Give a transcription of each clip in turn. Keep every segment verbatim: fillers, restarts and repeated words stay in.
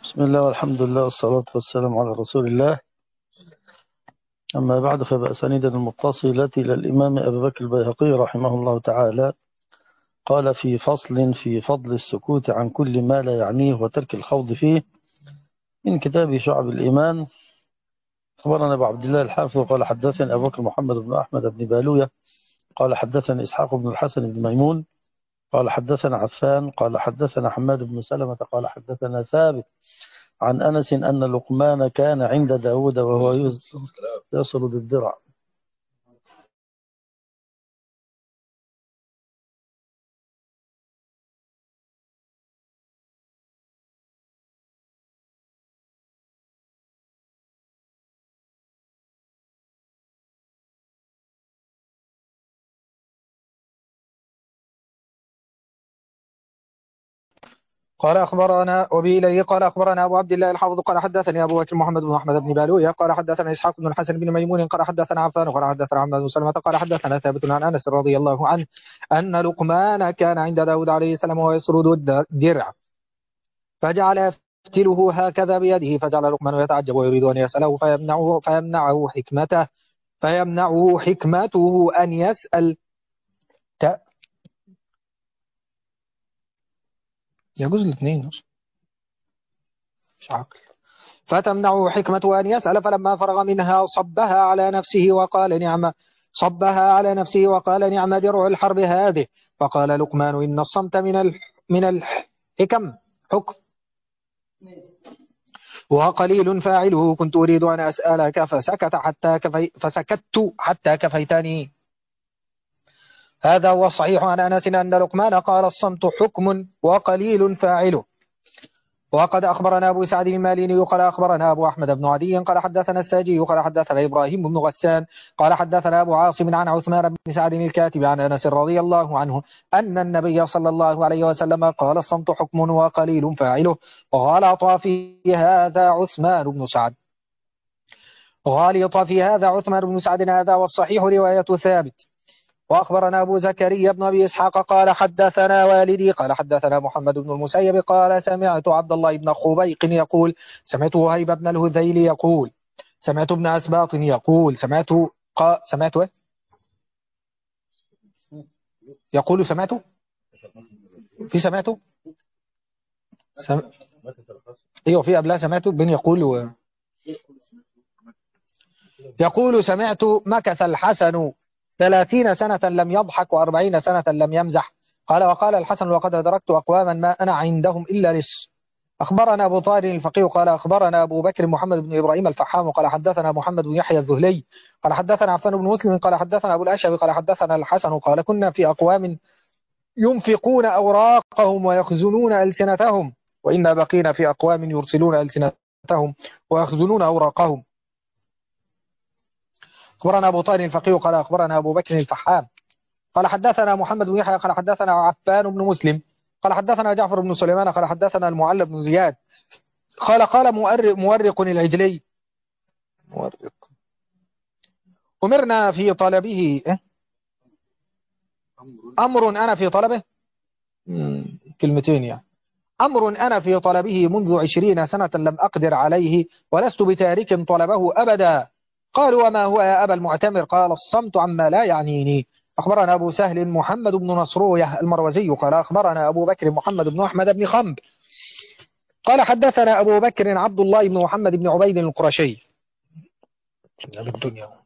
بسم الله والحمد لله والصلاة والسلام على رسول الله. أما بعد، فبأسانيدنا المتصلة إلى الإمام أبي بكر البيهقي رحمه الله تعالى قال في فصل في فضل السكوت عن كل ما لا يعنيه وترك الخوض فيه، من كتاب شعب الإيمان. أخبرنا أبو عبد الله الحافظ قال حدثني أبو بكر محمد بن أحمد بن بالوية قال حدثني إسحاق بن الحسن بن ميمون قال حدثنا عفان قال حدثنا حماد بن سلمة قال حدثنا ثابت عن أنس أن لقمان كان عند داود وهو يصرد الذرع. قال أخبرنا وبه إليه قال أخبرنا أبو عبد الله الحافظ قال حدثني أبو بكر محمد بن أحمد بن بالوية قال حدثنا إسحاق بن الحسن بن ميمون قال حدثنا عفان قال حدثنا عماد بن سلمة قال حدثنا ثابت عن أنس رضي الله عنه أن لقمان كان عند داود عليه السلام ويسرد الدرع فجعل يفتله هكذا بيده، فجعل لقمان يتعجب ويريد أن يسأله فيمنعه فيمنعه حكمته فيمنعه حكمته أن يسأل ت... يجوز الاثنين مش عاقل. فتمنعه حكمة أن يسأل، فلما فرغ منها صبها على نفسه وقال نعم صبها على نفسه وقال نعم درع الحرب هذه. فقال لقمان إن الصمت من الح من الحكم حكم وقليل فاعله، كنت أريد أن أسألك فسكت حتى كفي فسكت حتى كفيتني. هذا هو الصحيح عن أنس أن لقمان قال الصمت حكم وقليل فاعله. وقد أخبرنا أبو سعد الماليني قال أخبرنا أبو أحمد بن عدي قال حدثنا الساجي قال حدثنا إبراهيم بن غسان قال حدثنا أبو عاصم عن عثمان بن سعد الكاتب عن أنس رضي الله عنه أن النبي صلى الله عليه وسلم قال الصمت حكم وقليل فاعله. وغلط في هذا عثمان بن سعد غالط في هذا عثمان بن سعد هذا والصحيح رواية ثابت. وأخبرنا أبو زكريا بن أبي إسحاق قال حدثنا والدي قال حدثنا محمد بن المسيب قال سمعت عبد الله بن خبيق يقول سمعت وهيب بن الهذيل يقول سمعت ابن أسباط يقول سمعت قا سمعت إيه؟ يقول سمعت في سمعت سم... ايوه في قبلها سمعت بن يقول و... يقول سمعت مكث الحسن ثلاثين سنة لم يضحك وأربعين سنة لم يمزح. قال وقال الحسن وقد أدركت أقواما ما أنا عندهم إلا لص. أخبرنا أبو طاهر الفقيه قال أخبرنا أبو بكر محمد بن إبراهيم الفحام قال حدثنا محمد بن يحيى الذهلي قال حدثنا عفان بن مسلم قال حدثنا أبو الأشعبي قال حدثنا الحسن قال كنا في أقوام ينفقون أوراقهم ويخزنون ألسنتهم، وإنا بقينا في أقوام يرسلون ألسنتهم ويخزنون أوراقهم. أخبرنا أبو طاهر الفقيه قال أخبرنا أبو بكر الفحام قال حدثنا محمد بن يحيى قال حدثنا عفان بن مسلم قال حدثنا جعفر بن سليمان قال حدثنا المعلى بن زياد قال قال مؤرق, مؤرق العجلي مؤرق أمرنا في طلبه إيه؟ أمر أنا في طلبه كلمتين يعني أمر أنا في طلبه منذ عشرين سنة لم أقدر عليه ولست بتارك طلبه أبدا. قالوا وما هو يا أبا المعتمر؟ قال الصمت عما لا يعنيني. أخبرنا أبو سهل محمد بن نصروية المروزي قال أخبرنا أبو بكر محمد بن أحمد بن خنب قال حدثنا أبو بكر عبد الله بن محمد بن عبيد القرشي بالدنيا.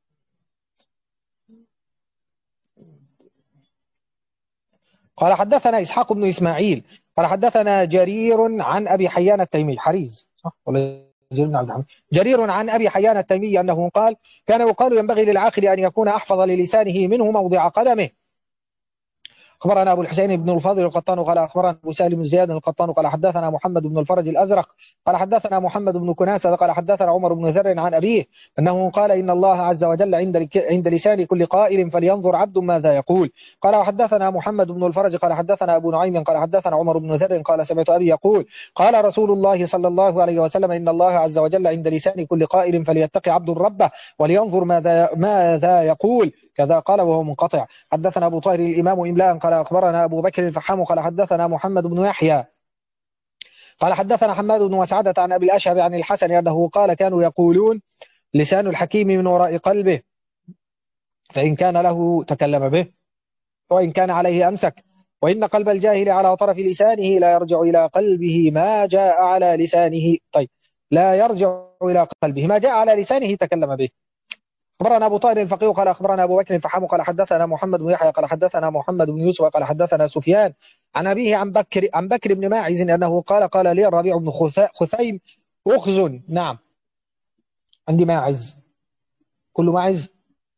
قال حدثنا إسحاق بن إسماعيل قال حدثنا جرير عن أبي حيان التيمي حريز صح ولا جرير بن عبد الحميد جرير عن أبي حيان التيمي أنه قال كان يقال ينبغي للعاقل أن يكون أحفظ للسانه منه موضع قدمه. أخبرنا أبو الحسين بن الفضل القطان قال أخبرنا أبو سالم بن زياد القطان قال حدثنا محمد بن الفرج الأزرق قال حدثنا محمد بن كناسة قال حدثنا عمر بن ذر عن أبيه أنه قال إن الله عز وجل عند عند لسان كل قائل فلينظر عبد ماذا يقول. قال وحدثنا محمد بن الفرج قال حدثنا أبو نعيم قال حدثنا عمر بن ذر قال سمعت أبي يقول قال رسول الله صلى الله عليه وسلم إن الله عز وجل عند لسان كل قائل فليتقي عبد ربه ولينظر ماذا ماذا يقول كذا قال وهو منقطع. حدثنا أبو طاهر الإمام إملاء قال أخبرنا أبو بكر الفحام قال حدثنا محمد بن يحيى قال حدثنا حماد بن مسعدة عن أبي الأشهب عن الحسن أنه قال كانوا يقولون لسان الحكيم من وراء قلبه، فإن كان له تكلم به وإن كان عليه أمسك، وإن قلب الجاهل على طرف لسانه لا يرجع إلى قلبه ما جاء على لسانه. طيب، لا يرجع إلى قلبه ما جاء على لسانه تكلم به. أخبرنا أبو طاهر الفقيه قال أخبرنا أبو بكر الفحام قال حدثنا محمد بن يحيى قال حدثنا محمد بن يوسف قال حدثنا سفيان عن أبيه عن بكر عن بكر بن ماعز أنه قال قال لي الربيع بن خثيم أخزن. نعم، عندي ماعز، كل ماعز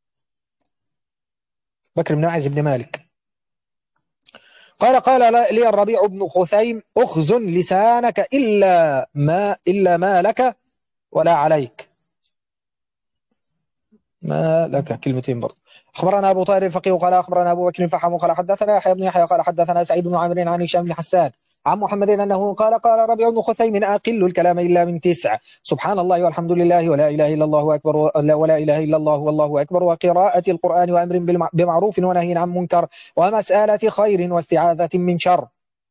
بكر بن ماعز بن مالك. قال قال لي الربيع بن خثيم أخزن لسانك إلا ما إلا ما لك ولا عليك. ما لك كلمتين برضه. أخبرنا أبو طاهر الفقيه قال أخبرنا أبو بكر الفحام قال حدثنا يحيى بن يحيى قال حدثنا سعيد بن عامر عن هشام بن حسان عن محمد أنه قال قال ربيع بن خثيم أقل الكلام إلا من تسع: سبحان الله والحمد لله ولا إله إلا الله أكبر ولا إله إلا الله والله أكبر، وقراءة القرآن وأمر بمعروف ونهي عن منكر ومسألة خير واستعاذة من شر.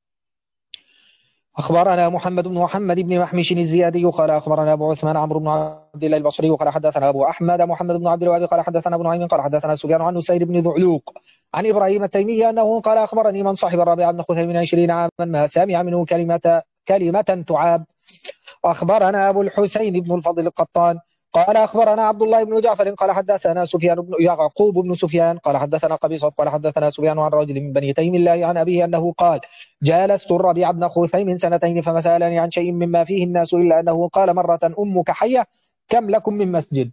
أخبرنا محمد بن محمد بن محمش الزيادي قال أخبرنا أبو عثمان عمرو بن عبد الله البصري قال حدثنا أبو أحمد محمد بن عبد الوهاب قال حدثنا ابن نعيم قال حدثنا سفيان عن نسير بن ذعلوق عن إبراهيم التيمي أنه قال أخبرني من صاحب الربيع بن خثيم من عشرين عاما ما سمع منه كلمة كلمة تعاب. أخبرنا أبو الحسين بن الفضل القطان قال أخبرنا عبد الله بن جعفر قال حدثنا سفيان بن يعقوب بن سفيان قال حدثنا قبيصة قال حدثنا سفيان عن رجل من بني تيم الله عن أبيه أنه قال جالست الربيع بن خثيم سنتين فما سألني عن شيء مما فيه الناس إلا أنه قال مرة أمك حية كم لكم من مسجد.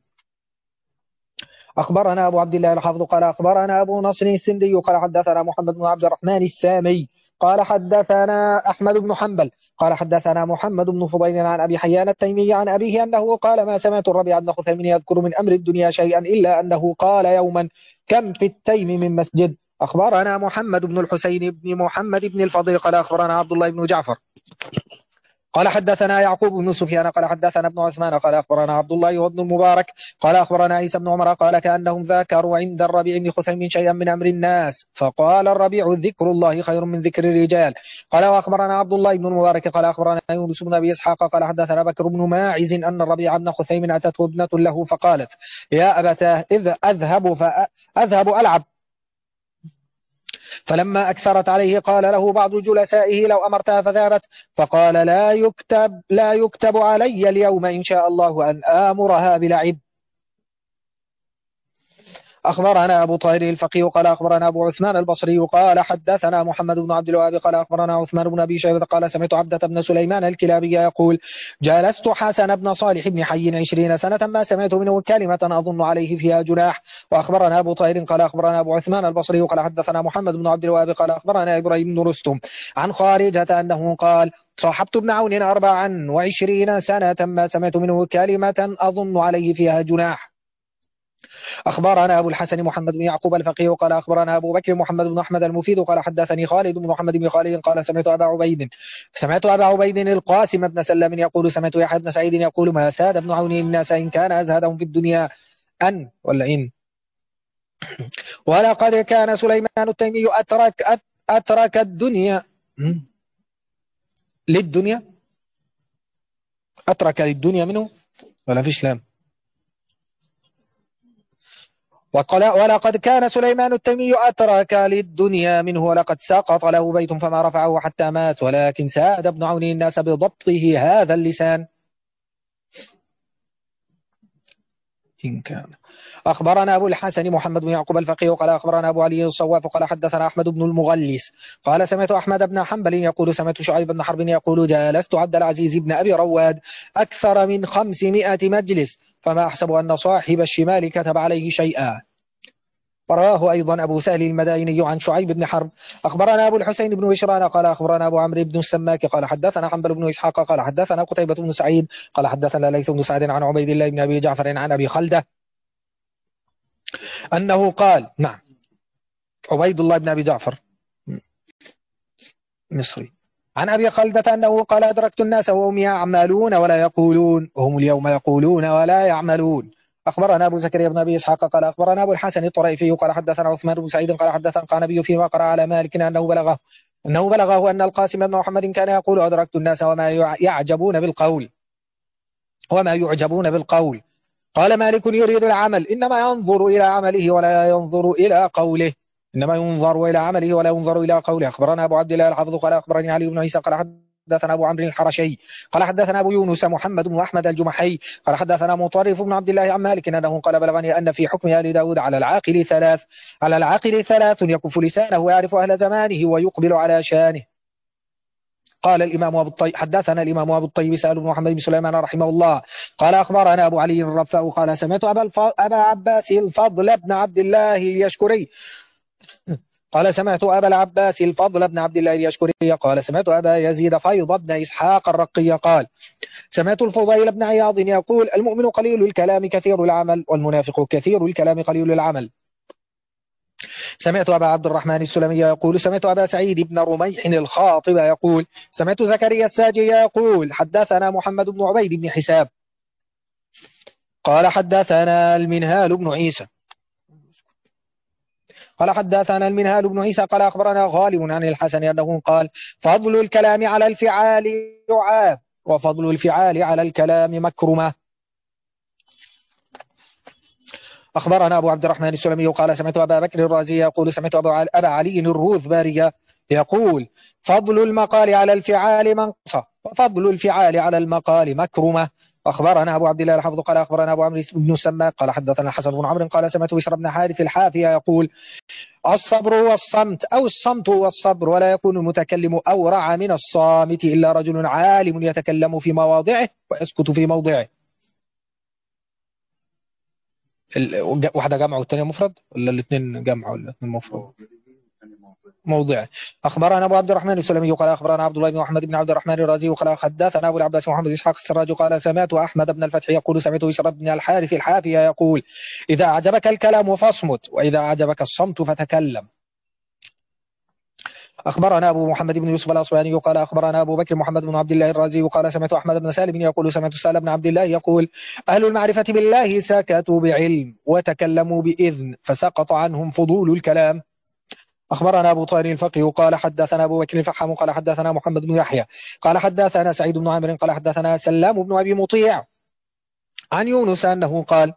أخبرنا أبو عبد الله الحافظ قال أخبرنا أبو نصر السندي قال حدثنا محمد بن عبد الرحمن السامي قال حدثنا أحمد بن حنبل قال حدثنا محمد بن فضيل عن أبي حيان التيمي عن أبيه أنه قال ما سمعت الربيع بن خثيم يذكر من أمر الدنيا شيئا إلا أنه قال يوما كم في التيم من مسجد. أخبرنا محمد بن الحسين بن محمد بن الفضيل قال أخبرنا عبد الله بن جعفر قال حدثنا يعقوب بن سفيان قال حدثنا ابن عثمان قال أخبرنا عبد الله وابن المبارك قال أخبرنا عيسى بن عمر قال كأنهم ذكروا عند الربيع بن خثيم شيئا من أمر الناس فقال الربيع ذكر الله خير من ذكر الرجال. قال وأخبرنا عبد الله بن المبارك قال أخبرنا يونس بن أبي إسحاق قال حدثنا بكر بن ماعز أن الربيع بن خثيم أتته ابنة له فقالت يا أبتاه إذ أذهب فأذهب ألعب، فلما أكثرت عليه قال له بعض جلسائه لو أمرتها فذهبت، فقال لا يكتب لا يكتب علي اليوم إن شاء الله أن آمرها بلعب. أخبرنا أبو طاهر الفقيه قال أخبرنا أبو عثمان البصري قال حدثنا محمد بن عبد الوهاب قال أخبرنا عثمان بن أبي شيبة قال سمعت عبدة بن سليمان الكلابي يقول جالست حسن بن صالح بن حي عشرين سنة ما سمعت منه كلمة أظن عليه فيها جناح. وأخبرنا أبو طاهر قال أخبرنا أبو عثمان البصري قال حدثنا محمد بن عبد الوهاب قال أخبرنا إبراهيم بن رستم عن خارجة أنه قال صاحبت ابن عون أربعا وعشرين سنة ما سمعت منه كلمة أظن عليه فيها جناح. أخبرنا أبو الحسن محمد بن يعقوب الفقيه قال أخبرنا أبو بكر محمد بن أحمد المفيد قال حدثني خالد بن محمد بن خالد قال سمعت أبا عبيد سمعت أبا عبيد القاسم بن سلم يقول سمعت يحيى بن سعيد يقول ما ساد ابن عون الناس إن كان أزهدهم في الدنيا أن ولا إن ولقد كان سليمان التيمي أترك أترك الدنيا للدنيا أترك للدنيا منه ولا فيش لام ولقد كان سليمان التيمي أترك للدنيا منه ولقد سقط له بيت فما رفعه حتى مات ولكن ساد ابن عون الناس بضبطه هذا اللسان إن كان. أخبرنا أبو الحسن محمد بن يعقوب الفقيه قال أخبرنا أبو علي الصواف قال حدثنا أحمد بن المغلس قال سمعت أحمد بن حنبل يقول سمعت شعيب بن حرب يقول جالست عبد العزيز بن أبي رواد أكثر من خمسمائة مجلس فما أحسب أن صاحب الشمال كتب عليه شيئا. رواه أيضا أبو سهل المدائني عن شعيب بن حرب. أخبرنا أبو الحسين بن بشران قال أخبرنا أبو عمرو بن السماك قال حدثنا حنبل بن إسحاق قال حدثنا قتيبة بن سعيد قال حدثنا ليث بن سعد عن عبيد الله بن أبي جعفر عن أبي خلدة أنه قال نعم عبيد الله بن أبي جعفر مصري عن أبي خلدة أنه قال أدركت الناس وهم يعملون ولا يقولون وهم اليوم يقولون ولا يعملون. أخبرنا أبو زكريا بن أبي إسحاق قال أخبرنا أبو الحسن الطريفي قال حدثنا عثمان بن سعيد قال حدثنا القعنبي فيما قرأ على مالك أنه بلغه أنه بلغه أن القاسم بن محمد كان يقول أدركت الناس وما يعجبون بالقول وما يعجبون بالقول. قال مالك يريد العمل، إنما ينظر إلى عمله ولا ينظر إلى قوله إنما ينظر إلى عمله ولا ينظر إلى قوله. أخبرنا أبو عبد الله الحافظ قال أخبرني علي بن عيسى قال حدثنا أبو عمرو الحرشي قال حدثنا أبو يونس محمد بن أحمد الجمحي قال حدثنا مطرف بن عبد الله عن مالك أنه قال بلغني أن في حكم آل داود على العاقل ثلاث على العاقل ثلاث يكف لسانه ويعرف أهل زمانه ويقبل على شانه. قال الإمام أبو الطيب حدثنا الإمام أبو الطيب سأل بن محمد بن سليمان رحمه الله قال أخبرنا أبو علي الرفاء قال سمعت أبا, الف... أبا عباس الفضل بن عبد الله اليشكري قال سمعت أبا العباس الفضل بن عبد الله اليشكري قال سمعت أبا يزيد فيض بن إسحاق الرقي قال سمعت الفضيل بن عياض يقول المؤمن قليل الكلام كثير العمل والمنافق كثير الكلام قليل العمل. سمعت أبا عبد الرحمن السلمي يقول سمعت أبا سعيد بن رميح الخاطب يقول سمعت زكريا الساجي يقول حدثنا محمد بن عبيد بن حساب قال حدثنا المنهال بن عيسى قال حدثنا المنهال بن عيسى قال أخبرنا غالب عن الحسن أنه قال فضل الكلام على الفعال يعاب وفضل الفعال على الكلام مكرمة. أخبرنا أبو عبد الرحمن السلمي قال سمعت أبا بكر الرازي يقول سمعت أبا علي الروذباري يقول فضل المقال على الفعال منقصة وفضل الفعال على المقال مكرمة. أخبرنا أبو عبد الله الحافظ قال أخبرنا أبو عمرو بن سماك قال حدثنا الحسن بن عمرو قال سمعت بشر بن حارث الحافية يقول الصبر والصمت أو الصمت والصبر ولا يكون المتكلم أورع من الصامت إلا رجل عالم يتكلم في مواضعه ويسكت في موضعه. واحدة جمع والثانية مفرد ولا الاثنين جمع ولا الاثنين مفرد؟ موضع. أخبرنا أبو عبد الرحمن السلمي قال أخبرنا عبد الله بن محمد بن عبد الرحمن الرازي قال حدثنا أبو العباس محمد إسحاق السراج قال سمعت أحمد بن الفتح يقول سمعت بشر بن الحارث الحافية يقول إذا أعجبك الكلام فاصمت وإذا أعجبك الصمت فتكلم. أخبرنا أبو محمد بن يوسف الأصبهاني قال أخبرنا أبو بكر محمد بن عبد الله الرازي قال سمعت أحمد بن سالم يقول سمعت سالم بن عبد الله يقول أهل المعرفة بالله سكتوا بعلم وتكلموا بإذن فسقط عنهم فضول الكلام. أخبرنا أبو طاهر الفقيه قال حدثنا أبو بكر الفحام قال حدثنا محمد بن يحيى قال حدثنا سعيد بن عامر قال حدثنا سلام بن أبي مطيع عن يونس أنه قال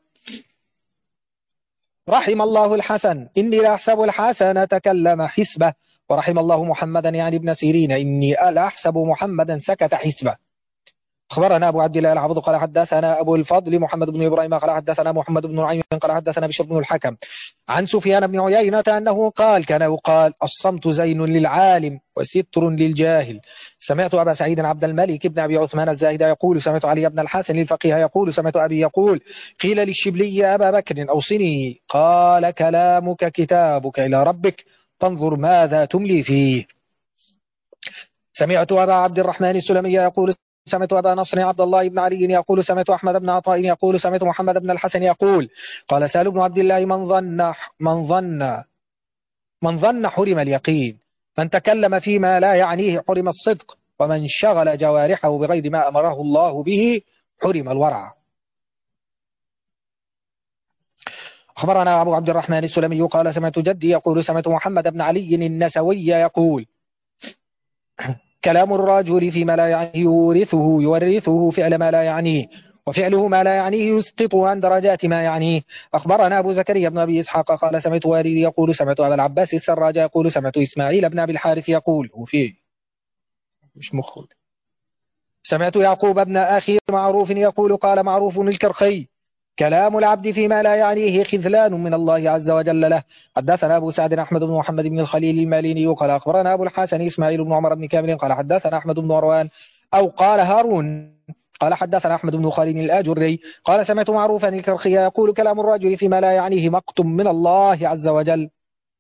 رحم الله الحسن إني لأحسب الحسن تكلم حسبه ورحم الله محمدا يعني ابن سيرين إني لأحسب محمدا سكت حسبه. أخبرنا أبو عبد الله العبد قال حدثنا أبو الفضل محمد بن إبراهيم قال حدثنا محمد بن نعيم قال حدثنا بشر بن الحكم عن سفيان بن عيينة أنه قال كان يقال الصمت زين للعالم وستر للجاهل. سمعت أبا سعيد عبد الملك بن أبي عثمان الزاهد يقول سمعت علي بن الحسن الفقيه يقول سمعت أبي يقول قيل للشبلي يا أبا بكر أوصني قال كلامك كتابك إلى ربك فانظر ماذا تملي فيه. سمعت أبا عبد الرحمن السلمي يقول سمعت أبا نصر عبد الله بن علي يقول سمعت أحمد بن عطاء يقول سمعت محمد بن الحسن يقول قال سهل بن عبد الله من ظن من ظن من ظن حرم اليقين من تكلم فيما لا يعنيه حرم الصدق ومن شغل جوارحه بغير ما أمره الله به حرم الورع. أخبرنا أبو عبد الرحمن السلمي قال سمعت جدي يقول سمعت محمد بن علي النسوي يقول كلام الرجل فيما لا يعنيه يورثه يورثه فعل ما لا يعنيه وفعله ما لا يعنيه يسقطه عن درجات ما يعنيه. أخبرنا أبو زكريا بن أبي إسحاق قال سمعت واريد يقول سمعت أبا العباس السراج يقول سمعت إسماعيل بن أبي الحارث يقول وفيه مش مخل سمعت يعقوب بن أخي معروف يقول قال معروف الكرخي كلام العبد فيما لا يعنيه خذلان من الله عز وجل له. حدثنا أبو سعد أحمد بن محمد بن الخليل الماليني قال أخبرنا أبو الحسن إسماعيل بن عمر بن كامل قال حدثنا أحمد بن مروان أو قال هارون قال حدثنا أحمد بن خالد الآجري قال سمعت معروفا الكرخي يقول كلام الرجل فيما لا يعنيه مقت من الله عز وجل.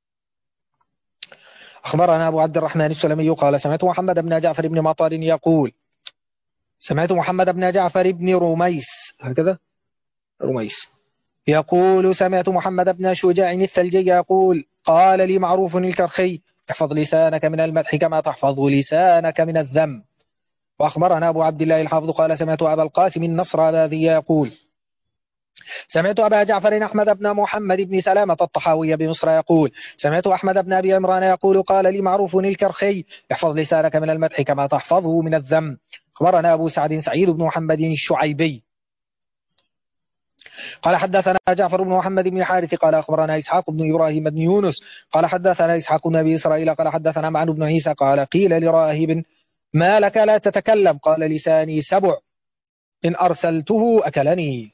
أخبرنا أبو عبد الرحمن السلمي قال سمعت محمد بن جعفر بن مطار يقول سمعت محمد بن جعفر بن رميس هكذا رميس يقول سمعت محمد بن شجاع الثلجي يقول قال لي معروف الكرخي احفظ لسانك من المدح كما تحفظ لسانك من الذم. وأخبرنا أبو عبد الله الحافظ قال سمعت أبا القاسم النصر ذي يقول سمعت أبا جعفر أحمد بن محمد بن سلامة الطحاوي بمصر يقول سمعت أحمد بن أبي عمران يقول قال لي معروف الكرخي احفظ لسانك من المدح كما تحفظه من الذم. أخبرنا أبو سعد سعيد بن محمد الشعيبي قال حدثنا جعفر بن محمد بن الحارث قال أخبرنا إسحاق بن إبراهيم بن يونس قال حدثنا إسحاق بن أبي إسرائيل قال حدثنا معن بن عيسى قال قيل لراهب ما لك لا تتكلم قال لساني سبع إن أرسلته أكلني.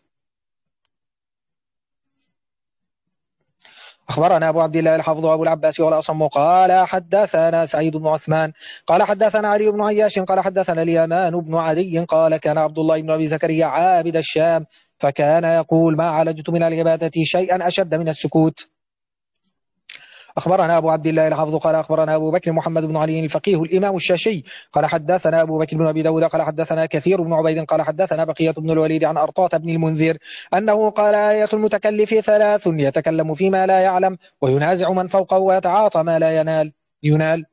أخبرنا أبو عبد الله الحافظ أبو العباس والأصم قال حدثنا سعيد بن عثمان قال حدثنا علي بن عياش قال حدثنا اليمان بن عدي قال كان عبد الله بن أبي زكريا عابد الشام فكان يقول ما عالجت من العبادة شيئا أشد من السكوت. أخبرنا أبو عبد الله الحافظ قال أخبرنا أبو بكر محمد بن علي الفقيه الإمام الشاشي قال حدثنا أبو بكر بن أبي داود قال حدثنا كثير بن عبيد قال حدثنا بقية بن الوليد عن أرطاة بن المنذر أنه قال آية المتكلف ثلاث يتكلم فيما لا يعلم وينازع من فوقه ويتعاطى ما لا ينال ينال.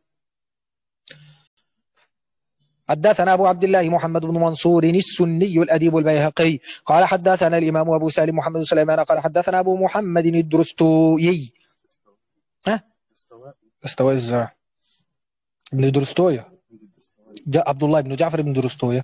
حدثنا أبو عبد الله محمد بن منصور السني الأديب البيهقي قال حدثنا الإمام أبو سالم محمد سليمان قال حدثنا أبو محمد الدرستوي ها استوى ازاي ابن درستوية جاء عبد الله بن جعفر بن درستوية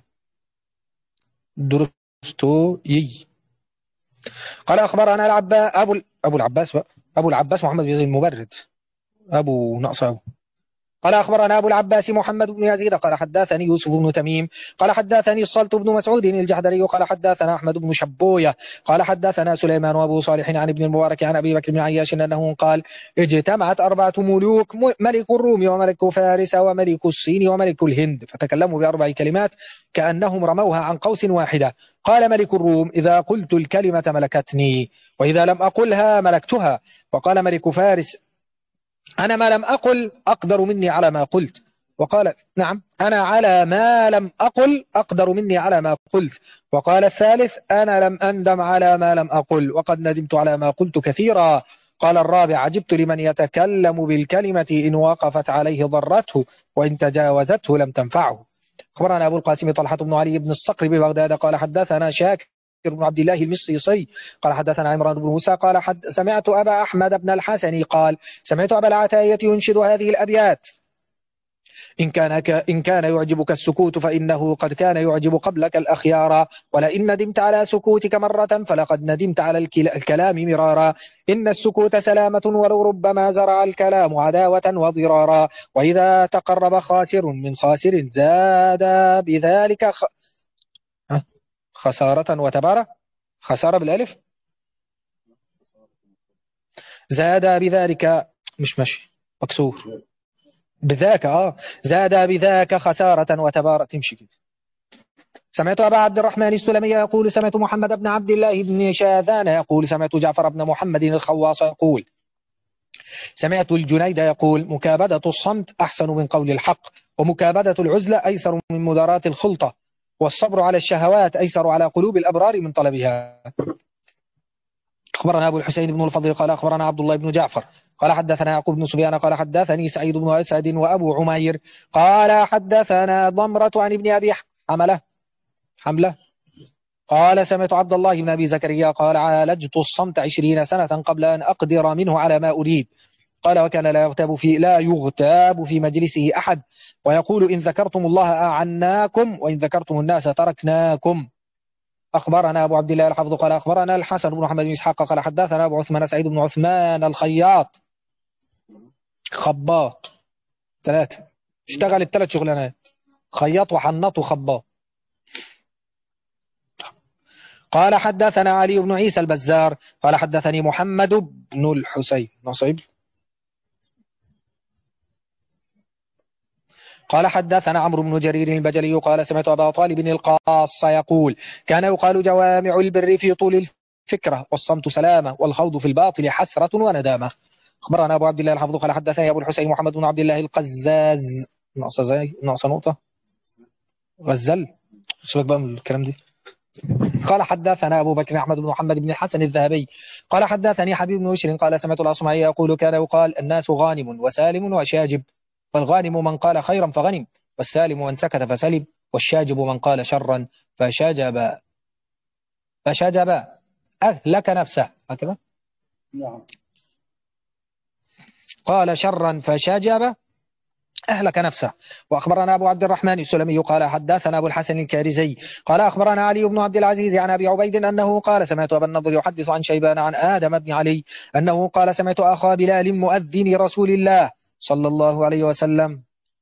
درستوي قال أخبرنا العباس أبو أبو العباس بقى. أبو العباس محمد بن يزيد المبرد أبو نقص أبو قال أخبرنا أبو العباس محمد بن يزيد قال حدثني يوسف بن تميم قال حدثني الصلت بن مسعود الجحدري قال حدثنا أحمد بن شبوية قال حدثنا سليمان وأبو صالح عن ابن المبارك عن أبي بكر بن عياش أنه قال اجتمعت أربعة ملوك ملك الروم وملك فارس وملك الصين وملك الهند فتكلموا بأربع كلمات كأنهم رموها عن قوس واحدة. قال ملك الروم إذا قلت الكلمة ملكتني وإذا لم أقلها ملكتها. وقال ملك فارس أنا ما لم أقل أقدر مني على ما قلت. وقال نعم أنا على ما لم أقل أقدر مني على ما قلت. وقال الثالث أنا لم أندم على ما لم أقل وقد ندمت على ما قلت كثيرا. قال الرابع عجبت لمن يتكلم بالكلمة إن وقفت عليه ضرته وإن تجاوزته لم تنفعه. أخبرنا أبو القاسم طلحة بن علي بن الصقر ببغداد قال حدثنا شاكر بن عبد الله المصيصي قال حدثنا عمران بن موسى قال حد سمعت أبا أحمد بن الحسن قال سمعت أبا العتاية ينشد هذه الأبيات إن كان, ك... إن كان يعجبك السكوت فإنه قد كان يعجب قبلك الأخيار ولئن ندمت على سكوتك مرة فلقد ندمت على الكل... الكلام مرارا إن السكوت سلامة ولو ربما زرع الكلام عداوة وضرارا وإذا تقرب خاسر من خاسر زاد بذلك خ... خسارة وتبارة خسارة بالألف زاد بذلك مش ماشي مكسور بذاك اه زاد بذاك خسارة وتبارة تمشي كده. سمعت أبا عبد الرحمن السلمي يقول سمعت محمد بن عبد الله بن شاذان يقول سمعت جعفر بن محمد الخواص يقول سمعت الجنيد يقول مكابدة الصمت أحسن من قول الحق ومكابدة العزلة أيسر من مداراة الخلطة والصبر على الشهوات أيسر على قلوب الأبرار من طلبها. أخبرنا أبو الحسين بن الفضل قال أخبرنا عبد الله بن جعفر قال حدثنا يعقوب بن سفيان قال حدثني سعيد بن أسد وأبو عمير قال حدثنا ضمرة عن ابن أبي حملة حملة قال سمعت عبد الله بن أبي زكريا قال عالجت الصمت عشرين سنة قبل أن أقدر منه على ما أريد. قال وكان لا يغتاب في لا يغتاب في مجلسه أحد ويقول إن ذكرتم الله أعناكم وإن ذكرتم الناس تركناكم. أخبرنا أبو عبد الله الحافظ قال أخبرنا الحسن بن محمد بن إسحاق قال حدثنا أبو عثمان سعيد بن عثمان الخياط خباط ثلاثة اشتغل الثلاث شغلانات خياط وحنط وخباط. قال حدثنا علي بن عيسى البزار قال حدثني محمد بن الحسين نصيب قال حدثنا عمرو بن جرير البجلي قال سمعت أبا طالب القاص يقول كان يقال جوامع البر في طول الفكرة والصمت سلامة والخوض في الباطل حسرة وندامة. أخبرنا أبو عبد الله الحافظ قال حدثني أبو الحسين محمد بن عبد الله القزاز ناقصة زي ناقصة نقطة غزل سيبك بقى من الكلام دي. قال حدثنا أبو بكر أحمد بن محمد بن الحسن الذهبي قال حدثني حبيب بن بشر قال سمعت الأصمعي يقول كان يقال الناس غانم وسالم وشاجب فالغانم من قال خيرا فغنم والسالم من سكت فسلم والشاجب من قال شرا فشجب فشجب. أهلك نفسه هكذا. نعم. قال شرا فشجب أهلك نفسه. وأخبرنا أبو عبد الرحمن السلمي قال حدثنا أبو الحسن الكارزي قال أخبرنا علي بن عبد العزيز عن أبي عبيد أنه قال سمعت أبا النضر يحدث عن شيبان عن آدم بن علي أنه قال سمعت أخا بلال مؤذن رسول الله صلى الله عليه وسلم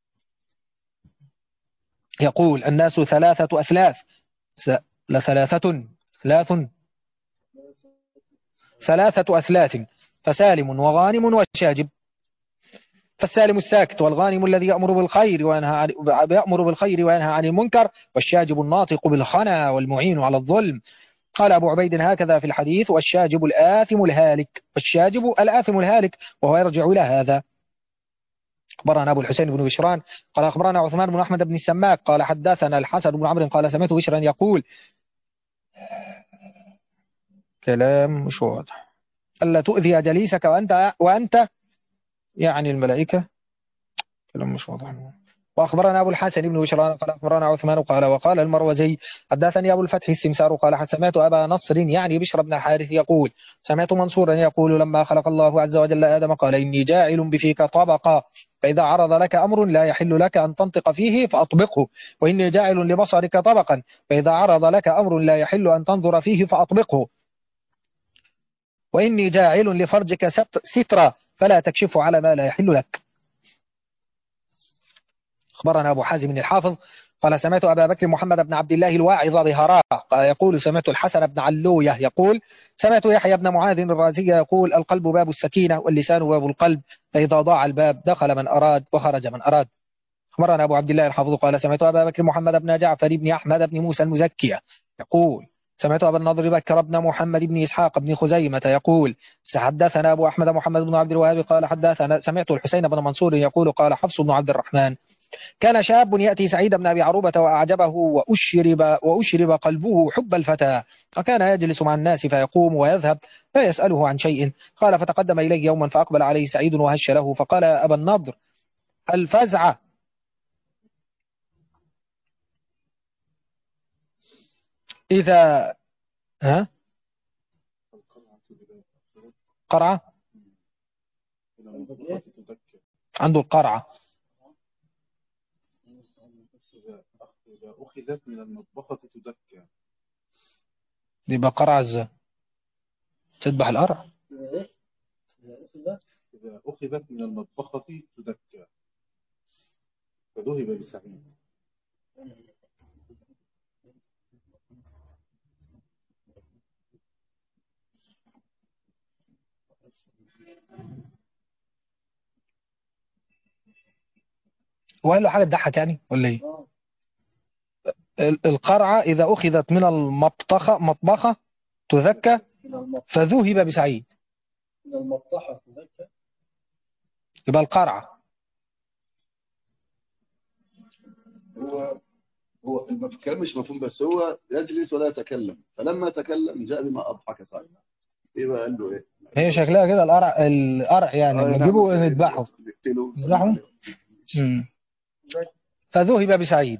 يقول الناس ثلاثة أثلاث لثلاثة ثلاث ثلاثة أثلاث فسالم وغانم وشاجب. فالسالم الساكت، والغانم الذي يأمر بالخير وينهى عن يأمر بالخير وينهى عن المنكر، والشاجب الناطق بالخنا والمعين على الظلم. قال أبو عبيد هكذا في الحديث، والشاجب الآثم الهالك، والشاجب الآثم الهالك وهو يرجع إلى هذا. أخبرنا أبو الحسين بن بشران قال أخبرنا عثمان بن أحمد بن السماك قال حدثنا الحسن بن عمرو قال سمعت بشرا يقول كلام مش واضح ألا تؤذي جليسك وأنت وأنت يعني الملائكة، كلام مش واضح. وأخبرنا أبو الحسن بن بشران قال أخبرنا عثمان قال وقال المروزي حدثني أبو الفتح السمسار قال سمعت أبا نصر يعني بشر بن الحارث يقول سمعت منصورا يقول لما خلق الله عز وجل آدم قال إني جاعل بفيك طبقا فإذا عرض لك أمر لا يحل لك أن تنطق فيه فأطبقه، وإني جاعل لبصرك طبقا فإذا عرض لك أمر لا يحل أن تنظر فيه فأطبقه، وإني جاعل لفرجك سترا فلا تكشف على ما لا يحل لك. أخبرنا أبو حازم الحافظ قال سمعت أبا بكر محمد بن عبد الله الواعظ بهراء قال يقول سمعت الحسن بن علوية يقول سمعت يحيى بن معاذ الرازي يقول القلب باب السكينة واللسان باب القلب، فإذا ضاع الباب دخل من أراد وخرج من أراد. أخبرنا أبو عبد الله الحافظ قال سمعت أبا بكر محمد بن جعفر بن أحمد بن موسى المزكية يقول سمعت أبا النضر بكر بن محمد بن إسحاق بن خزيمة يقول حدثنا أبو أحمد محمد بن عبد الوهاب قال حدثنا سمعت الحسين بن منصور يقول قال حفص بن عبد الرحمن كان شاب يأتي سعيد بن أبي عروبة وأعجبه وأشرب, وأشرب قلبه حب الفتى، وكان يجلس مع الناس فيقوم ويذهب فيسأله عن شيء. قال فتقدم إليه يوما فأقبل عليه سعيد وهش له فقال أبا النضر الفزعة إذا ها قرعة عنده القرعة إذا أخذت من المطبخة تدكى. يبقى قرعة ازاي؟ تذبح القرع؟ إذا أخذت من المطبخة تدكى فذهب بسعيد. وقال له حاجة تضحك يعني ولا ايه؟ القرعة إذا أخذت من المطبخة مطبخة تذكى فذهب بسعيد. من المطبخة تذكى يبقى القرعة. هو هو الكلام مش مفهوم، بس هو يجلس ولا يتكلم، فلما تكلم جاء بما أضحك سعيد. إيه بقى قال له إيه؟ هي شكلها كده القرع القرع يعني آه نجيبه نعم. نذبحه نقتله نذبحه فذهب بسعيد.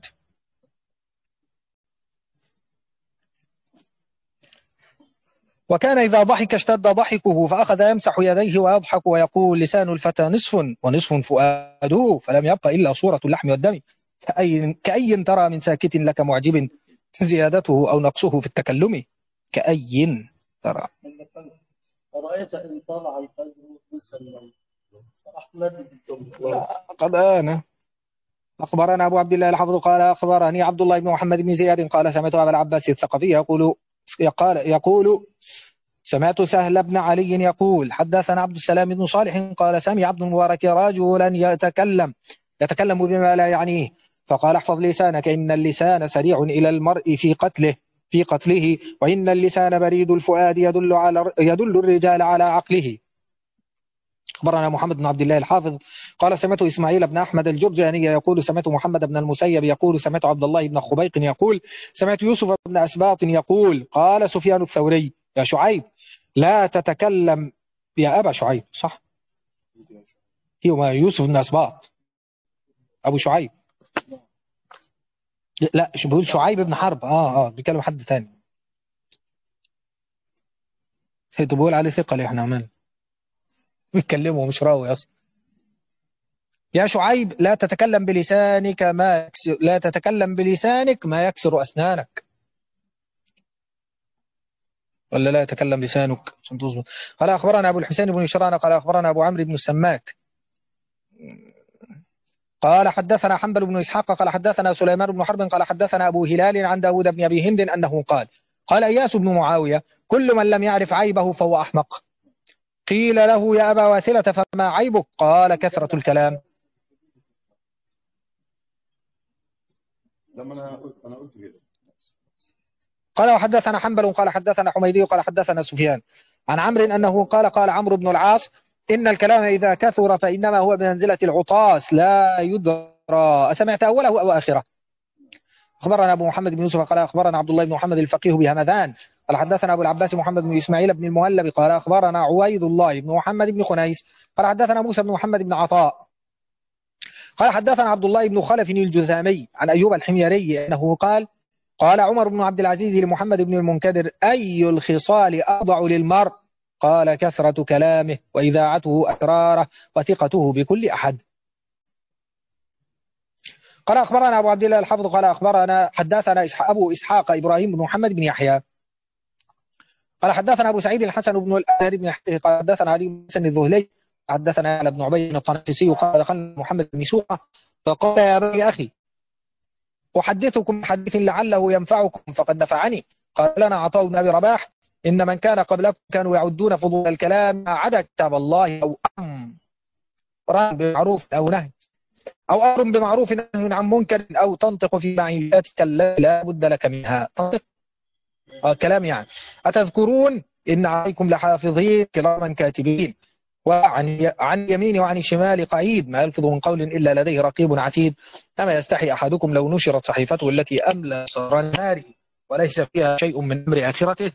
وكان إذا ضحك اشتد ضحكه فأخذ يمسح يديه ويضحك ويقول لسان الفتى نصف ونصف فؤاده فلم يبق إلا صورة اللحم والدم، كأي, كأي ترى من ساكت لك معجب زيادته أو نقصه في التكلم، كأي ترى. أرأيت إن طلع الفجر نصف الليل أحمد قد آن. أخبرنا أبو عبد الله الحافظ قال أخبرني عبد الله بن محمد بن زياد قال سمعت أبا العباس الثقفي يقول يقال يقول سمعت سهل بن علي يقول حدثنا عبد السلام بن صالح قال سمع عبد المبارك رجلا يتكلم يتكلم بما لا يعنيه فقال احفظ لسانك إن اللسان سريع إلى المرء في قتله في قتله وإن اللسان بريد الفؤاد يدل على يدل الرجال على عقله. أخبرنا محمد بن عبد الله الحافظ قال سمعت إسماعيل بن أحمد الجرجاني يقول سمعت محمد بن المسيب يقول سمعت عبد الله بن خبيق يقول سمعت يوسف بن أسباط يقول قال سفيان الثوري يا شعيب لا تتكلم يا أبا شعيب، صح هو يوسف بن أسباط أبو شعيب، لا بيقول شعيب بن حرب اه اه بيكلم حد تاني. تقول عليه ثقة ليه؟ احنا من بيتكلموا مش راوي اصلا. يا شعيب لا تتكلم بلسانك ما يكسر لا تتكلم بلسانك ما يكسر أسنانك، ولا لا يتكلم لسانك عشان تظبط. قال أخبرنا أبو الحسين بن شران قال أخبرنا أبو عمرو بن السماك قال حدثنا حنبل بن إسحاق قال حدثنا سليمان بن حرب قال حدثنا أبو هلال عن داود بن أبي هند أنه قال قال إياس بن معاوية كل من لم يعرف عيبه فهو أحمق. قيل له يا أبا واثلة فما عيبك؟ قال كثرة الكلام. لما انا انا قلت كده. قال وحدثنا حنبل قال حدثنا حميدي قال حدثنا سفيان عن عمرو أنه قال قال عمرو بن العاص إن الكلام إذا كثر فإنما هو بمنزلة العطاس لا يدرى. أسمعت أوله أو آخره؟ أخبرنا أبو محمد بن يوسف قال أخبرنا عبد الله بن محمد الفقيه بهمذان قال حدثنا أبو العباس محمد بن إسماعيل بن المهلب قال أخبرنا عويد الله بن محمد بن خنيس قال حدثنا موسى بن محمد بن عطاء قال حدثنا عبد الله بن خلف الجذامي عن أيوب الحميري أنه قال قال عمر بن عبد العزيز لمحمد بن المنكدر أي الخصال أضع للمرء؟ قال كثرة كلامه وإذاعته أسراره وثقته بكل أحد. قال أخبرنا أبو عبد الله الحافظ قال أخبرنا حدثنا أبو إسحاق إبراهيم بن محمد بن يحيى قال حدثنا أبو سعيد الحسن بن الأثر بن حديث قال حدثنا علي بن حسن الذهلي حدثنا على بن عبيد الطنافسي قال دخلنا محمد بن سوقة فقال يا بني أخي أحدثكم حديث لعله ينفعكم فقد نفعني. قال لنا عطاء بن أبي رباح إن من كان قبلكم كانوا يعدون فضول الكلام ما عدا كتاب الله أو أمر بمعروف أو نهي أو أمر بمعروف نهي عن منكر أو تنطق في معيشتك التي لا بد لك منها. تنطق الكلام يعني أتذكرون إن عليكم لحافظين كراما كاتبين وعن عن يمين وعن الشمال قعيد ما يلفظ من قول إلا لديه رقيب عتيد أما يستحي أحدكم لو نشرت صحيفته التي أملى صار النار وليس فيها شيء من أمر آخرته.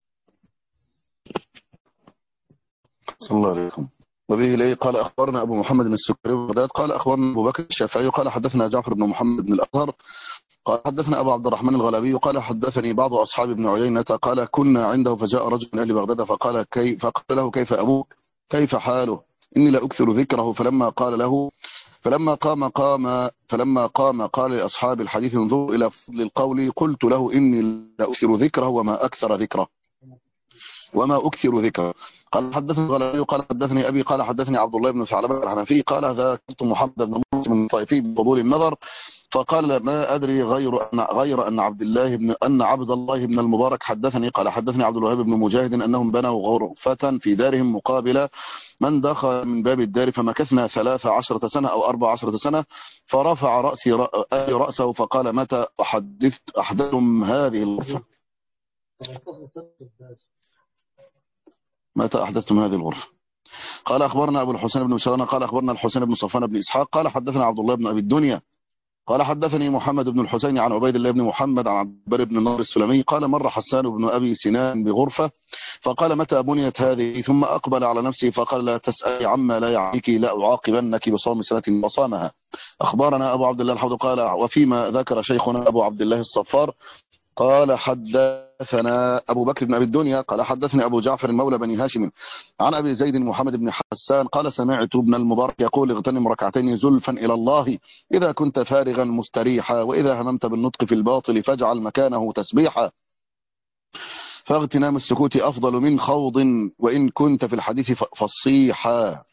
صلى الله عليكم. وبه إليه قال أخبرنا أبو محمد بن السكري بغداد قال أخبرنا أبو بكر الشافعي قال حدثنا جعفر بن محمد بن الأزهر قال حدثنا أبو عبد الرحمن الغلابي قال حدثني بعض أصحاب ابن عيينة قال كنا عنده فجاء رجل من أهل بغداد فقال كيف فقال له كيف أبوك كيف حاله إني لأكثر ذكره فلما قال له فلما قام قام فلما قام قال لأصحاب الحديث انظروا إلى فضل القول قلت له إني لأكثر ذكره وما أكثر ذكره وما أكثر ذكره. قال حدثني الغلابي قال حدثني أبي قال حدثني عبد الله بن ثعلبة الحنفي قال ذكرت محمد بن مسلم من الطائفي بفضول النظر فقال ما أدري غير أن غير أن عبد الله بن أن عبد الله بن المبارك حدثني قال حدثني عبد الوهاب بن مجاهد أنهم بنوا غرفة في دارهم مقابل من دخل من باب الدار فمكثنا ثلاث عشرة سنة أو أربع عشرة سنة فرفع رأسي رأسه فقال متى أحدثت أحدثتم هذه الغرفة متى أحدثتم هذه الغرفة. قال أخبرنا أبو الحسين بن شرانة قال أخبرنا الحسين بن صفوان بن إسحاق قال حدثنا عبد الله بن أبي الدنيا قال حدثني محمد بن الحسين عن عبيد الله بن محمد عن عبد البر بن النضر السلمي قال مر حسان بن أبي سنان بغرفة فقال متى بنيت هذه ثم أقبل على نفسه فقال لا تسألي عما لا يعنيك لا أعاقبنك بصوم سنة وصامها. أخبرنا أبو عبد الله الحوض قال وفيما ذكر شيخنا أبو عبد الله الصفار قال حدثنا أبو بكر بن أبي الدنيا قال حدثني أبو جعفر مولى بني هاشم عن أبي زيد محمد بن حسان قال سمعت ابن المبارك يقول اغتنم ركعتين زلفا إلى الله إذا كنت فارغا مستريحا وإذا هممت بالنطق في الباطل فاجعل مكانه تسبيحا فاغتنام السكوت أفضل من خوض وإن كنت في الحديث فصيحا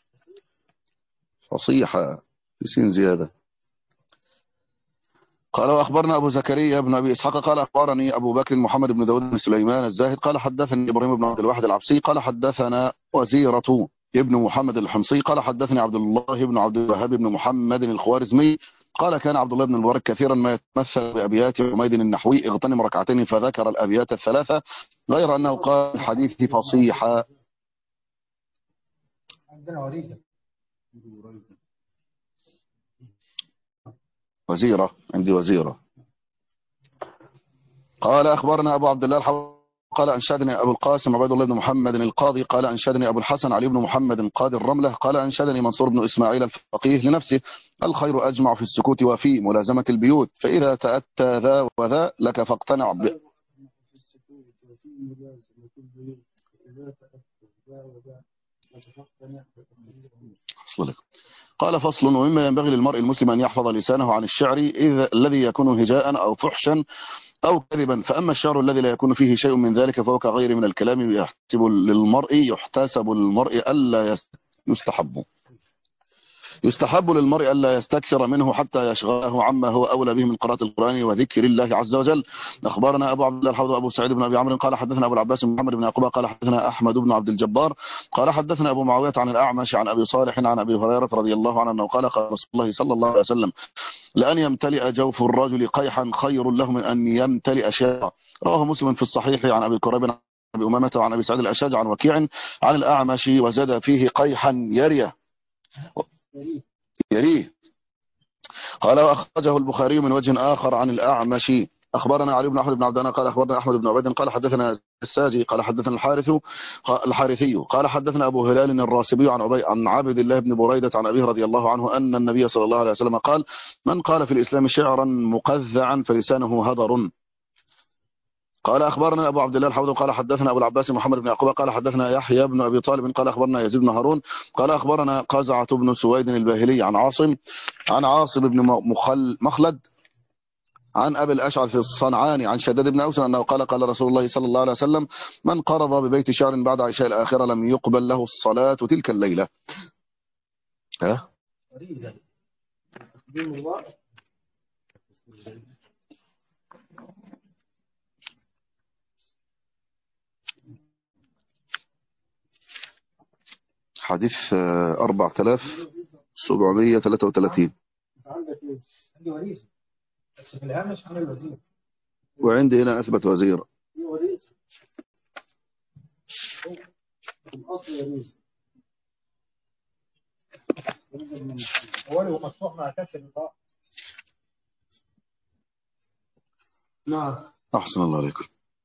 فصيحا في سين زيادة. قال وأخبرنا أبو زكريا بن أبي إسحاق قال أخبرني أبو بكر محمد بن داود بن سليمان الزاهد قال حدثني إبراهيم بن عبد الواحد العبسي قال حدثنا وزيرة ابن محمد الحمصي قال حدثني عبد الله بن عبد الوهاب بن محمد الخوارزمي قال كان عبد الله بن المبارك كثيرا ما يتمثل بأبيات حميد النحوي اغتنم ركعتين فذكر الأبيات الثلاثة غير أنه قال الحديث فصيحا. وزيرة عندي وزيرة. قال أخبرنا أبو عبد الله الحوض قال أنشدني أبو القاسم عبيد الله بن محمد القاضي قال أنشدني أبو الحسن علي بن محمد قاضي الرملة قال أنشدني منصور بن إسماعيل الفقيه لنفسه الخير أجمع في السكوت وفي ملازمة البيوت فإذا تأتى ذا وذا لك فاقتنع ب... قال فصل: ومما ينبغي للمرء المسلم أن يحفظ لسانه عن الشعر إذا الذي يكون هجاء أو فحشا أو كذبا، فأما الشعر الذي لا يكون فيه شيء من ذلك فهو كغير من الكلام يحتسب للمرء يحتسب للمرء ألا يستحب يستحب للمرء ألا يستكثر منه حتى يشغله عما هو أولى به من قراءة القرآن وذكر الله عز وجل. أخبرنا أبو عبد الله الحوض أبو سعيد بن أبي عمرو قال حدثنا أبو العباس محمد بن يعقوب قال حدثنا أحمد بن عبد الجبار قال حدثنا أبو معاوية عن الأعمش عن أبي صالح عن أبي هريرة رضي الله عنه أنه قال قال رسول الله صلى الله عليه وسلم: لأن يمتلئ جوف الرجل قيحا خير له من أن يمتلئ شعرا. رواه مسلم في الصحيح عن أبي كريب عن أبي أمامة وعن أبي سعيد الأشج عن وكيع عن الأعمش وزاد فيه قيحا يريه يريه قال: وأخرجه البخاري من وجه آخر عن الأعمش. أخبرنا علي بن أحمد بن عبدنا قال أخبرنا أحمد بن عبيد قال حدثنا الساجي قال حدثنا الحارث الحارثي قال حدثنا أبو هلال الراسبي عن عبي عن عبد الله بن بريدة عن أبيه رضي الله عنه أن النبي صلى الله عليه وسلم قال: من قال في الإسلام شعرا مقذعا فلسانه هدر. قال أخبرنا أبو عبد الله الحوض قال حدثنا أبو العباس محمد بن يعقوب قال حدثنا يحيى بن أبي طالب قال أخبرنا يزيد بن هارون قال أخبرنا قزعة بن سويد الباهلي عن عاصم عن عاصم بن مخل مخلد عن أبي الأشعث الصنعاني عن شداد بن أوس أنه قال قال رسول الله صلى الله عليه وسلم: من قرض ببيت شعر بعد عشاء الآخرة لم يقبل له الصلاة تلك الليلة. ها؟ حديث أربعة آلاف وسبعمائة وثلاثة وثلاثين وعندي هنا أثبت وزير. أحسن الله عليكم.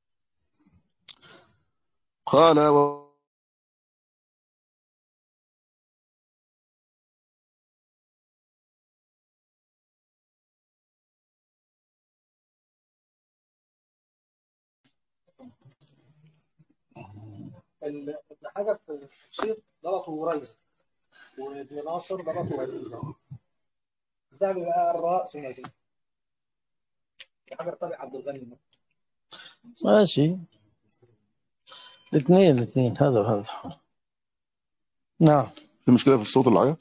قال و... الحاجة في الشيط ضغطه وريز وابن ناصر ضغطه وريز ده بيبقى الراء ثلاثي. حاجة طبيعي عبد الغني ماشي الاثنين الاثنين هذا وهذا. نعم. المشكلة في الصوت العيا.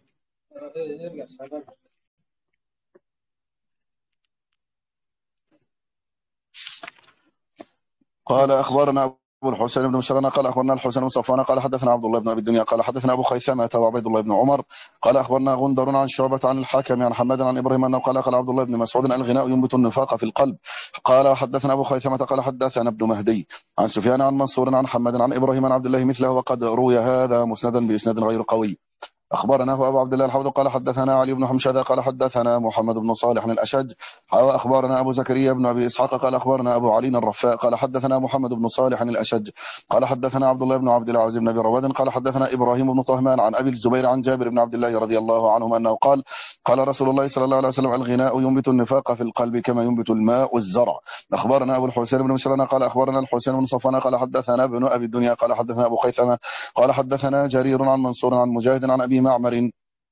قال أخبرنا أبو الحسين بن مشرنا قال أخبرنا الحسين بن صفوان قال حدثنا عبد الله بن أبي الدنيا قال حدثنا أبو خيثمة وعبيد الله بن عمر قال أخبرنا غندر عن شعبة عن الحاكم عن حماد عن إبراهيم أنه قال قال عبد الله بن مسعود: الغناء ينبت النفاق في القلب. قال حدثنا أبو خيثمة قال حدثنا ابن مهدي عن سفيان عن منصور عن حماد عن إبراهيم عن عبد الله مثله وقد روي هذا مسندا بإسناد غير قوي. أخبرناه أبو عبد الله الحوض قال حدثنا علي بن حمشذا قال حدثنا محمد بن صالح الأشج وأخبرنا أبو زكريا بن أبي إسحاق قال أخبرنا أبو علي الرفاء قال حدثنا محمد بن صالح الأشج قال حدثنا عبد الله بن عبد العزيز بن أبي رواد قال حدثنا إبراهيم بن طهمان عن أبي الزبير عن جابر بن عبد الله رضي الله عنهما أنه قال قال رسول الله صلى الله عليه وسلم: الغناء ينبت النفاق في القلب كما ينبت الماء الزرع. أخبرنا أبو الحسين بن مشرنا قال أخبرنا الحسين بن صفوان قال حدثنا ابن أبي الدنيا قال حدثنا أبو خيثمة قال حدثنا جرير عن منصور عن مجاهد عن أبي معمر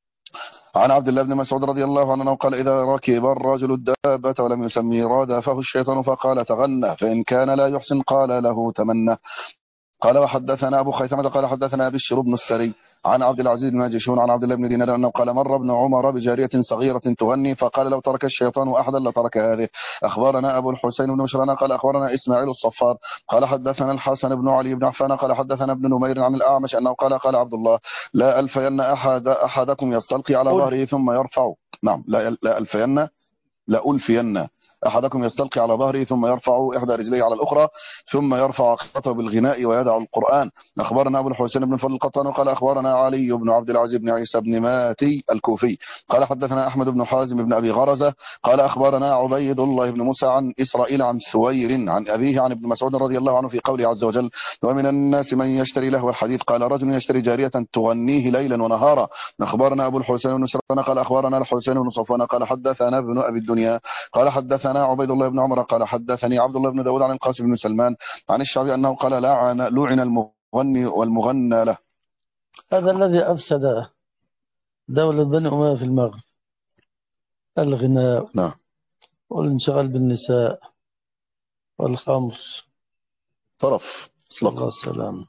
عن عبد الله بن مسعود رضي الله عنه قال: إذا ركب الرجل الدابة ولم يسمي رادفه الشيطان فقال تغنى، فإن كان لا يحسن قال له تمنى. قال وحدثنا أبو خيثمة قال حدثنا بشر بن السري عن عبد العزيز بن ماجشون عن عبد الله بن دينار أنه قال: مر ابن عمر بجارية صغيرة تغني فقال: لو ترك الشيطان أحدا لترك هذه. أخبرنا أبو الحسين بن مشرنا قال أخبرنا إسماعيل الصفار قال حدثنا الحسن بن علي بن عفان قال حدثنا ابن نمير عن الأعمش أنه قال قال عبد الله: لا ألفين أحد أحدكم يستلقي على ظهره ثم يرفع. نعم لا لا ألفين لا ألفين أحدكم يستلقي على ظهره ثم يرفع إحدى رجليه على الأخرى ثم يرفع عقبته بالغناء ويدع القرآن. أخبرنا أبو الحسين بن فضل القطان قال أخبرنا علي بن عبد العزيز بن عيسى بن ماتي الكوفي قال حدثنا أحمد بن حازم بن أبي غرزة قال أخبرنا عبيد الله بن موسى عن إسرائيل عن ثوير عن أبيه عن ابن مسعود رضي الله عنه في قوله عز وجل: ومن الناس من يشتري لهو الحديث قال رجل يشتري جارية تغنيه ليلا ونهارا. أخبرنا أبو الحسين بن سرنا قال أخبرنا الحسين بن صفوان قال حدثنا ابن أبي الدنيا قال حدثنا عبيد الله بن عمر قال حدثني عبد الله بن داود عن القاسم بن سلمان عن الشعبي أنه قال: لعن لعن والمغني والمغنى له. هذا الذي أفسد دولة بني أمية في المغرب، الغناء نعم. والانشغال بالنساء والخمر، طرف صلى الله اطلاقا. عليه وسلم.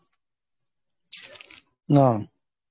نعم.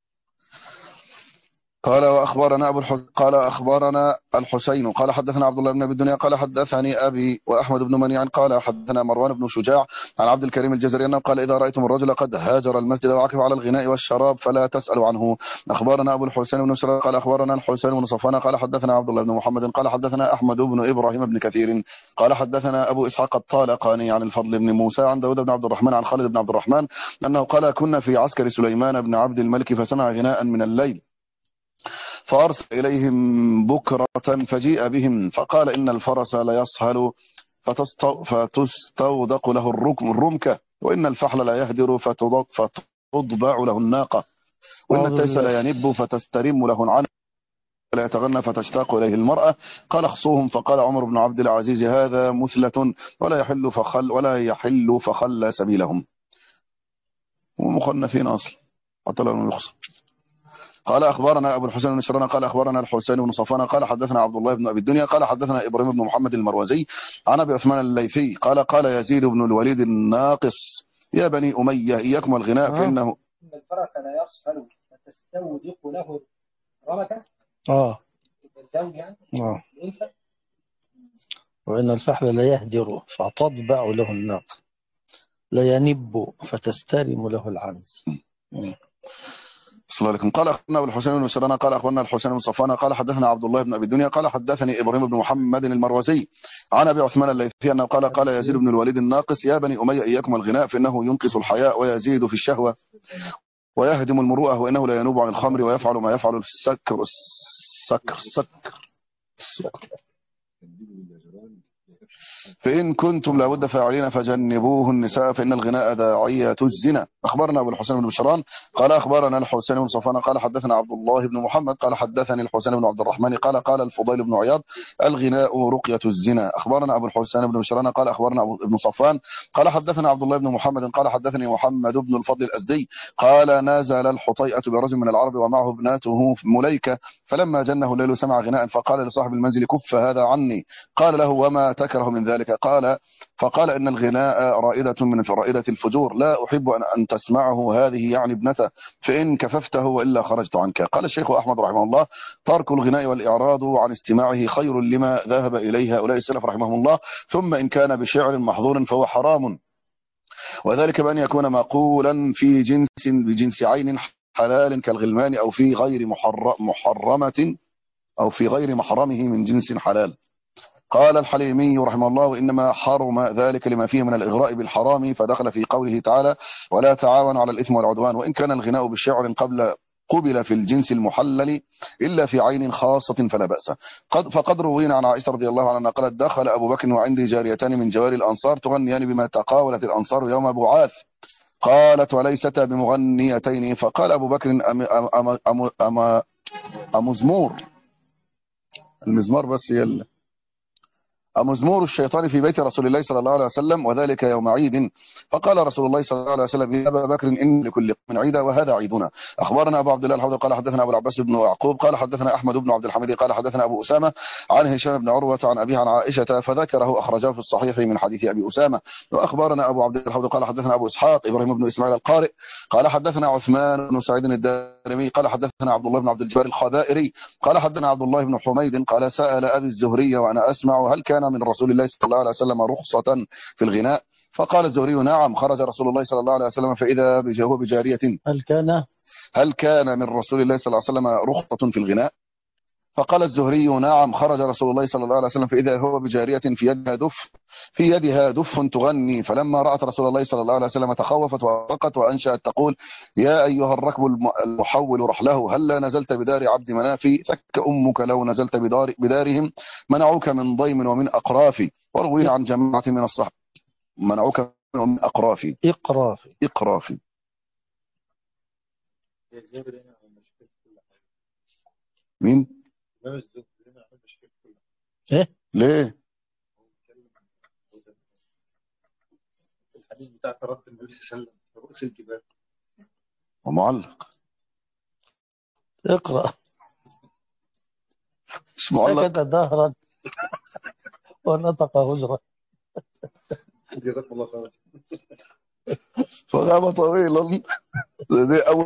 قال وأخبرنا أبو الحسين قال أخبرنا الحسين قال حدثنا عبد الله بن أبي الدنيا قال حدثني أبي وأحمد بن منيع قال حدثنا مروان بن شجاع عن عبد الكريم الجزري أنه قال إذا رأيتم الرجل قد هاجر المسجد وعكف على الغناء والشراب فلا تسألوا عنه. أخبرنا أبو الحسين بن سلام قال أخبرنا الحسين بن صفوان قال حدثنا عبد الله بن محمد قال حدثنا أحمد بن إبراهيم بن كثير قال حدثنا أبو إسحاق الطالقاني عن الفضل بن موسى عن داود بن عبد الرحمن عن خالد بن عبد الرحمن أنه قال كنا في عسكر سليمان بن عبد الملك فسمع غناء من الليل فأرسل إليهم بكرة فجيء بهم فقال إن الفرس ليصهل فتستو فتستودق له الركم الرمكة وإن الفحل لا يهدر فتضبع له الناقة وإن أعوذ التيس بالله. لا ينب فتسترم له العنب ولا يتغنى فتشتاق إليه المرأة. قال اخصوهم فقال عمر بن عبد العزيز هذا مثلة ولا يحل فخل ولا يحل فخلى سبيلهم ومخنثين أصلا حتى لو يخصى. قال أخبرنا أبو الحسين بن شران قال أخبرنا الحسين بن صفوان قال حدثنا عبد الله بن أبي الدنيا قال حدثنا إبراهيم بن محمد المروزي عن أبي عثمان الليثي قال قال يزيد بن الوليد الناقص يا بني أمية إياكم الغناء آه. فإنه إن الفرس لا يصهل فتستودق له رمكة. آه. الزوج يعني آه. الأنثى. وإن الفحل لا يهدر فتضبع له الناقة لا ينب فتسترم له العنز. مم. صلى الله عليكم. قال أخبرنا أبو الحسين بن شران قال أخبرنا الحسين بن صفوان قال حدثنا عبد الله بن أبي الدنيا قال حدثني إبراهيم بن محمد المروزي عن أبي عثمان الليثي أنه قال قال يزيد بن الوليد الناقص يا بني أمية إياكم الغناء فإنه ينقص الحياء ويزيد في الشهوة ويهدم المروءة وإنه لا ينوب عن الخمر ويفعل ما يفعل السكر السكر السكر فإن كنتم لابد فاعلين فجنبوه النساء فإن الغناء داعية الزنا. أخبرنا أبو الحسين بن بشران قال أخبرنا الحسين بن صفوان قال حدثنا عبد الله بن محمد قال حدثني الحسين بن عبد الرحمن قال قال الفضيل بن عياض الغناء رقية الزنا. أخبرنا أبو الحسين بن بشران قال أخبرنا أبو بن صفوان قال حدثنا عبد الله بن محمد قال حدثني محمد بن الفضل الأزدي قال نزل الحطيئة برجل من العرب ومعه ابناته مليكة فلما جنه الليل سمع غناء فقال لصاحب المنزل كف هذا عني. قال له وما تكره من ذلك؟ قال فقال إن الغناء رائدة من رائدة الفجور لا أحب أن, أن تسمعه هذه يعني ابنته فإن كففته وإلا خرجت عنك. قال الشيخ أحمد رحمه الله ترك الغناء والإعراض عن استماعه خير لما ذهب إليه هؤلاء السلف رحمهم الله ثم إن كان بشعر محظور فهو حرام وذلك بأن يكون مقولا في جنس بجنس عين حلال كالغلمان أو في غير محرم محرمة أو في غير محرمه من جنس حلال. قال الحليمي رحمه الله وإنما حرم ذلك لما فيه من الإغراء بالحرام فدخل في قوله تعالى ولا تعاونوا على الإثم والعدوان وإن كان الغناء بالشعر قبل قبل في الجنس المحلل إلا في عين خاصة فلا بأس. قد فقد روينا عن عائشة رضي الله عنها قالت دخل أبو بكر وعندي جاريتان من جواري الأنصار تغنيان بما تقاولت الأنصار يوم بعاث قالت وليستا بمغنيتين فقال أبو بكر أم أم أم أم أمزمور المزمار بس يلا مزمور الشيطان في بيت رسول الله صلى الله عليه وسلم وذلك يوم عيد فقال رسول الله صلى الله عليه وسلم يا أبا بكر إن لكل قوم عيدا وهذا عيدنا. أخبرنا أبو عبد الله الحوضي قال حدثنا أبو العباس بن يعقوب قال حدثنا أحمد بن عبد الحميد قال حدثنا أبو أسامة عن هشام بن عروة عن أبيه عن عائشة فذكره أخرجه في الصحيح من حديث أبي أسامة. وأخبرنا أبو عبد الحوضي قال حدثنا أبو إسحاق إبراهيم بن إسماعيل القارئ قال حدثنا عثمان بن سعيد الدارمي قال حدثنا عبد الله بن عبد الجبار الخبائري قال حدثنا عبد الله بن حميد قال سأل أبي الزهري وأنا أسمع هل كان من رسول الله صلى الله عليه وسلم رخصة في الغناء؟ فقال الزهري نعم خرج رسول الله صلى الله عليه وسلم فإذا هو بجارية. هل كان هل كان من رسول الله صلى الله عليه وسلم رخصة في الغناء؟ فقال الزهري نعم خرج رسول الله صلى الله عليه وسلم فإذا هو بجارية في يدها دف في يدها دف تغني فلما رأت رسول الله صلى الله عليه وسلم تخوفت ووقت وأنشأت تقول يا أيها الركب المحول رحله هل لا نزلت بدار عبد منافي ثك أمك لو نزلت بدار بدارهم منعوك من ضيم ومن أقراف. وروينا عن جماعة من الصحابة منعوك من أقراف إقراف إقراف. مين؟ إيه؟ ليه؟ الحديث بتاع رد النبي صلى الله عليه وسلم رؤوس الجبال ومعلق. اقرأ. مش معلق. سكت دهرا ونطق هجرا. جزاكم الله خير. فغاب طويلا. دي أول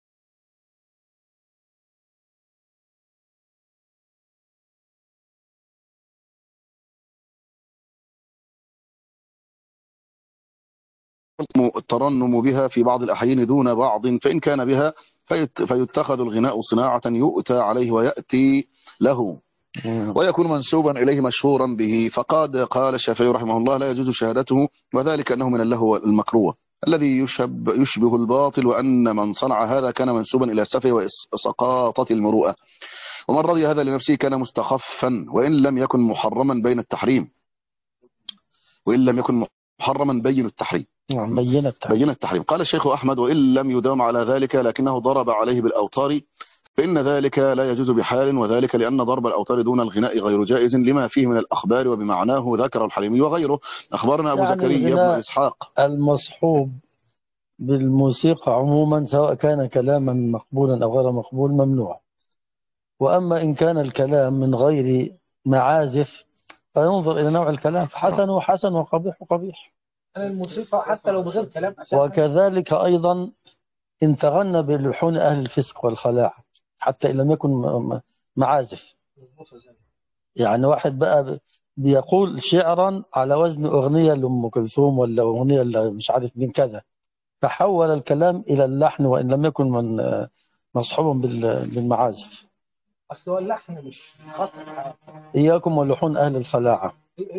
الترنم بها في بعض الأحيان دون بعض، فإن كان بها فيت فيتخذ الغناء صناعة يؤتى عليه ويأتي له ويكون منسوبا إليه مشهورا به. فقد قال الشافعي رحمه الله لا يجوز شهادته، وذلك أنه من اللهو المكروه الذي يشب يشبه الباطل، وأن من صنع هذا كان منسوبا إلى السفه وإسقاطة المروءة، ومن رضي هذا لنفسه كان مستخفا، وإن لم يكن محرما بين التحريم وإن لم يكن محرما بين التحريم بين التحريم. بين التحريم. قال الشيخ أحمد وإن لم يداوم على ذلك لكنه ضرب عليه بالأوتار فإن ذلك لا يجوز بحال، وذلك لأن ضرب الأوتار دون الغناء غير جائز لما فيه من الأخبار وبمعناه ذكر الحليمي وغيره. أخبرنا أبو يعني زكريا بن إسحاق المصحوب بالموسيقى عموما سواء كان كلاما مقبولا أو غير مقبول ممنوع، وأما إن كان الكلام من غير معازف فينظر إلى نوع الكلام، فحسن وحسن وقبيح وقبيح. الموسيقى حتى لو بغير كلام أساسا. وكذلك أيضا إن تغنى بلحون أهل الفسق والخلاعة حتى إن لم يكن معازف. يعني واحد بقى بيقول شعرا على وزن أغنية لأم كلثوم ولا أغنية مش عارف من كذا، فحول الكلام إلى اللحن وإن لم يكن من مصحوب بالمعازف. أصل هو اللحن مش خطر. إياكم ولحون أهل الخلاعة.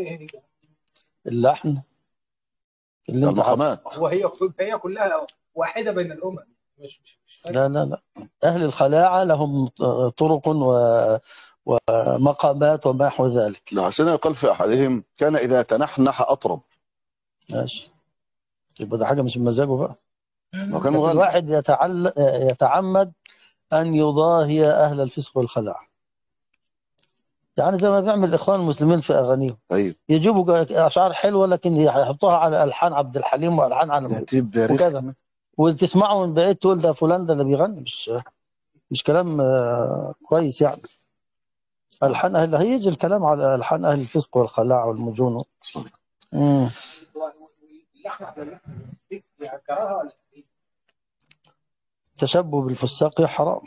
اللحن اللي المقامات وهي هي كلها واحدة بين الأمم. مش مش مش لا لا لا، أهل الخلاعة لهم طرق و... ومقامات وما نحو ذلك. عشان يقال في أحدهم كان إذا تنحنح أطرب. ماشي، يبقى ده حاجة مش بمزاجه بقى. وكان مغني. الواحد يتعل... يتعمد أن يضاهي أهل الفسق والخلاعة، يعني زي ما بيعمل الإخوان المسلمين في أغانيهم. أيوه. يجيبوا أشعار حلوة لكن يحطوها على ألحان عبد الحليم وألحان على وكذا، وتسمعوا من بعيد تقول ده فلان ده اللي بيغني، مش مش كلام كويس يعني. ألحان أهل هيجي الكلام على ألحان أهل الفسق والخلاعة والمجون. امم تشبه بالفساق حرام.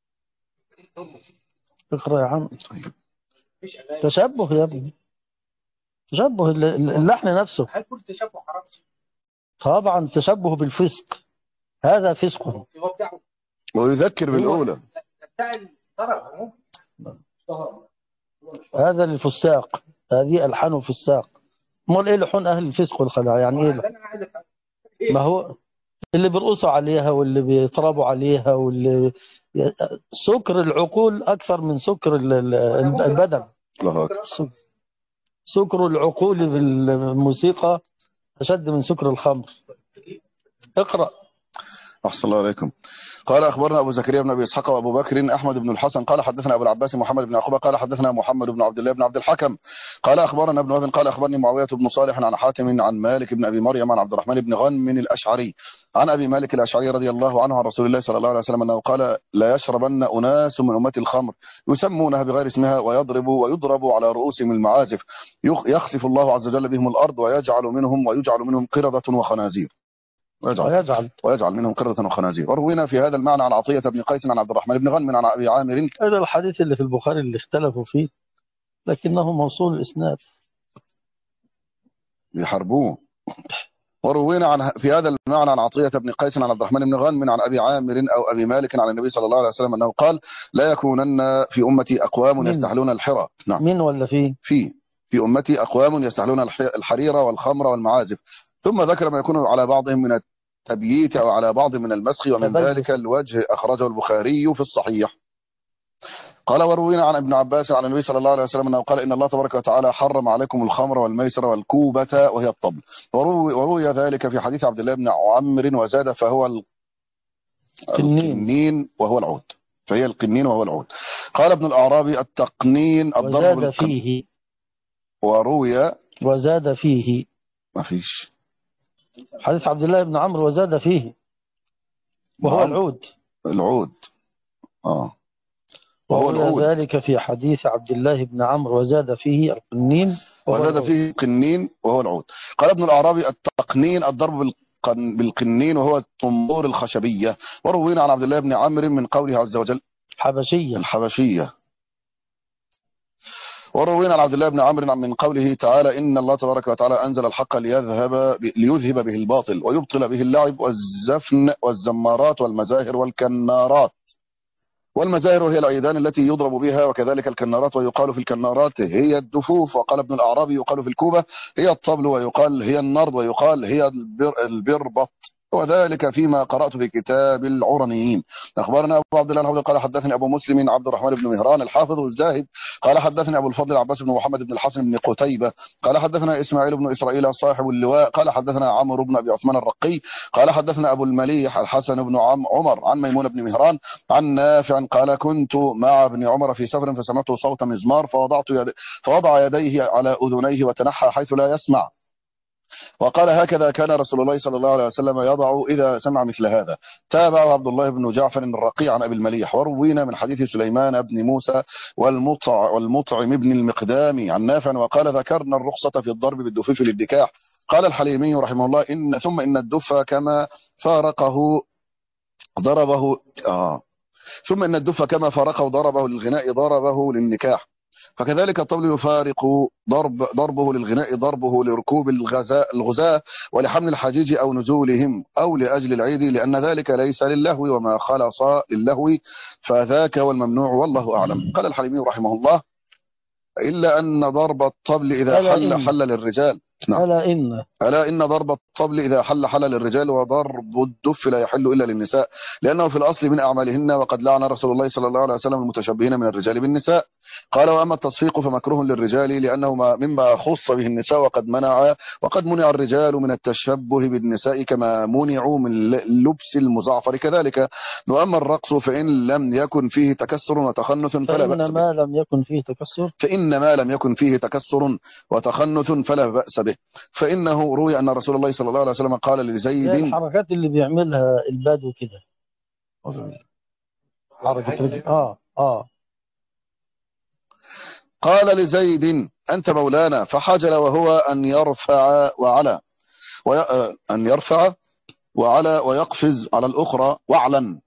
اقرأ يا عم. تشبه يا ابني، تشبه اللحن نفسه. هل كل تشبه حرام؟ طبعا تشبه بالفسق هذا فسق. ويذكر بالأولى. هذا للفساق، هذه ألحان فساق. امال ايه لحون اهل الفسق والخلاعة يعني ايه؟ ما هو اللي بيرقصوا عليها واللي بيطربوا عليها واللي سكر العقول اكثر من سكر البدن. سكر العقول بالموسيقى اشد من سكر الخمر. اقرأ. أحسن الله عليكم. قال أخبرنا أبو زكريا بن أبي إسحاق وأبو بكر أحمد بن الحسن قال حدثنا أبو العباس محمد بن عقبة قال حدثنا محمد بن عبد الله بن عبد الحكم قال أخبرنا ابن وهب قال أخبرني معاوية بن صالح عن حاتم عن مالك بن أبي مريم عن عبد الرحمن بن غنم الأشعري عن أبي مالك الأشعري رضي الله عنه عن رسول الله صلى الله عليه وسلم أنه قال لا يشربن أناس من أمة الخمر يسمونها بغير اسمها ويضرب ويضرب على رؤوسهم المعازف يخسف الله عز وجل بهم الأرض ويجعل منهم ويجعل منهم قردة وخنازير ويجعل, ويجعل, ويجعل منهم قردة وخنازير. وروينا في هذا المعنى عن عطية بن قيس عن عبد الرحمن بن غنم عن أبي عامر. هذا الحديث اللي في البخاري اللي اختلفوا فيه لكنه موصول الإسناد. يحاربوه. وروينا عن في هذا المعنى عن عطية بن قيس عن عبد الرحمن بن غنم عن أبي عامر أو أبي مالك عن النبي صلى الله عليه وسلم أنه قال لا يكونن في أمتي أقوام يستحلون الحرى. نعم. مين ولا في في في أمتي أقوام يستحلون الحرير والخمر والمعازف، ثم ذكر ما يكون على بعضهم من التبييت أو على بعض من المسخ، ومن ذلك الوجه أخرجه البخاري في الصحيح. قال وروينا عن ابن عباس عن النبي صلى الله عليه وسلم أنه قال إن الله تبارك وتعالى حرم عليكم الخمر والميسر والكوبة وهي الطبل. وروي, وروي ذلك في حديث عبد الله بن عمرو وزاد فهو القنين وهو العود فهي القنين وهو العود. قال ابن الأعرابي التقنين الضرب وزاد فيه. وروي وزاد فيه ما فيش حديث عبد الله بن عمرو وزاد فيه وهو نعم. العود. العود. آه. وهو وروي العود. ذلك في حديث عبد الله بن عمرو وزاد فيه القنين وهو وزاد العود. فيه قنين وهو العود. قال ابن الأعرابي التقنين الضرب بالقن بالقنين وهو الطنبور الخشبية. وروينا عن عبد الله بن عمرو من قوله عز وجل حبشية. الحبشية. وروينا عن عبد الله بن عمرو من قوله تعالى إن الله تبارك وتعالى أنزل الحق ليذهب ليذهب به الباطل ويبطل به اللعب والزفن والزمارات والمزاهر والكنارات. والمزاهر هي العيدان التي يضرب بها، وكذلك الكنارات، ويقال في الكنارات هي الدفوف. وقال ابن الأعرابي يقال في الكوبة هي الطبل، ويقال هي النرد، ويقال هي البر البربط، وذلك فيما قرأت في كتاب العرنيين. أخبرنا أبو عبد الله الحافظ قال حدثني أبو مسلم عبد الرحمن بن مهران الحافظ الزاهد قال حدثني أبو الفضل العباس بن محمد بن الحسن بن قتيبة قال حدثنا إسماعيل بن إسرائيل صاحب اللواء قال حدثنا عمرو بن أبي عثمان الرقي قال حدثنا أبو المليح الحسن بن عم عمر عن ميمون بن مهران عن نافع قال كنت مع ابن عمر في سفر فسمعت صوت مزمار فوضعت يد فوضع يديه على أذنيه وتنحى حيث لا يسمع، وقال هكذا كان رسول الله صلى الله عليه وسلم يضع إذا سمع مثل هذا. تابعه عبد الله بن جعفر الرقي عن أبي المليح. وروينا من حديث سليمان بن موسى والمطع والمطعم بن المقدام عن نافع وقال ذكرنا الرخصة في الضرب بالدفوف للدكاح. قال الحليمي رحمه الله إن ثم إن الدف كما فارقه ضربه آه ثم إن الدف كما فارقه ضربه للغناء ضربه للنكاح، فكذلك الطبل يفارق ضرب ضربه للغناء ضربه لركوب الغزاء الغزاة ولحمل الحجيج أو نزولهم أو لأجل العيد، لأن ذلك ليس للهو وما خلص للهو فذاك والممنوع والله أعلم. قال الحليمي رحمه الله إلا أن ضرب الطبل إذا حل حل للرجال. نعم. ألا إن ألا إن ضرب الطبل إذا حل حل للرجال وضرب الدف لا يحل إلا للنساء لأنه في الأصل من أعمالهن، وقد لعن رسول الله صلى الله عليه وسلم المتشبهين من الرجال بالنساء. قال وأما التصفيق فمكروه للرجال لأنه مما خص به النساء وقد منع وقد منع الرجال من التشبه بالنساء كما منعوا من لبس المزعفر كذلك. وأما الرقص فإن لم يكن فيه تكسر وتخنث فلا بأس به. فإن ما لم يكن فيه تكسر فإن ما لم يكن فيه تكسر وتخنث فلا بأس به، فإنه روي أن رسول الله صلى الله عليه وسلم قال لزيد الحركات اللي بيعملها البدو كده حركة رجل آه آه قال لزيد أنت مولانا فحجل وهو أن يرفع وعلى وي... أن يرفع وعلى ويقفز على الأخرى واعلن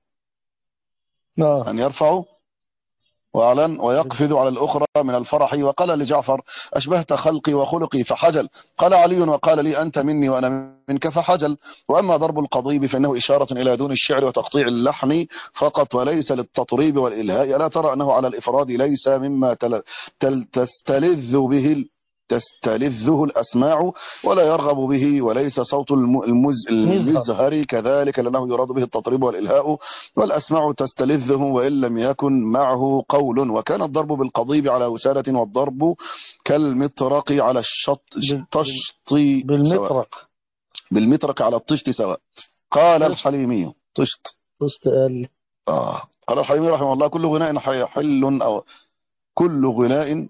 آه. أن يرفع وأعلن ويقفز على الأخرى من الفرح. وقال لجعفر أشبهت خلقي وخلقي فحجل. قال علي وقال لي أنت مني وأنا منك فحجل. وأما ضرب القضيب فإنه إشارة إلى دون الشعر وتقطيع اللحن فقط وليس للتطريب والإلهاء. ألا ترى أنه على الإفراد ليس مما تل... تل... تستلذ به تستلذه الأسماع ولا يرغب به وليس صوت المز... المزهر كذلك لأنه يراد به التطريب والإلهاء والأسماع تستلذه وإن لم يكن معه قول. وكان الضرب بالقضيب على وسادة والضرب كالمطرق على الشط طشط بالمطرق بالمطرق على الطشت سواء. قال الحليمي طشت طشت قال آه. قال الحليمي رحمه الله كل غناء حل أو كل غناء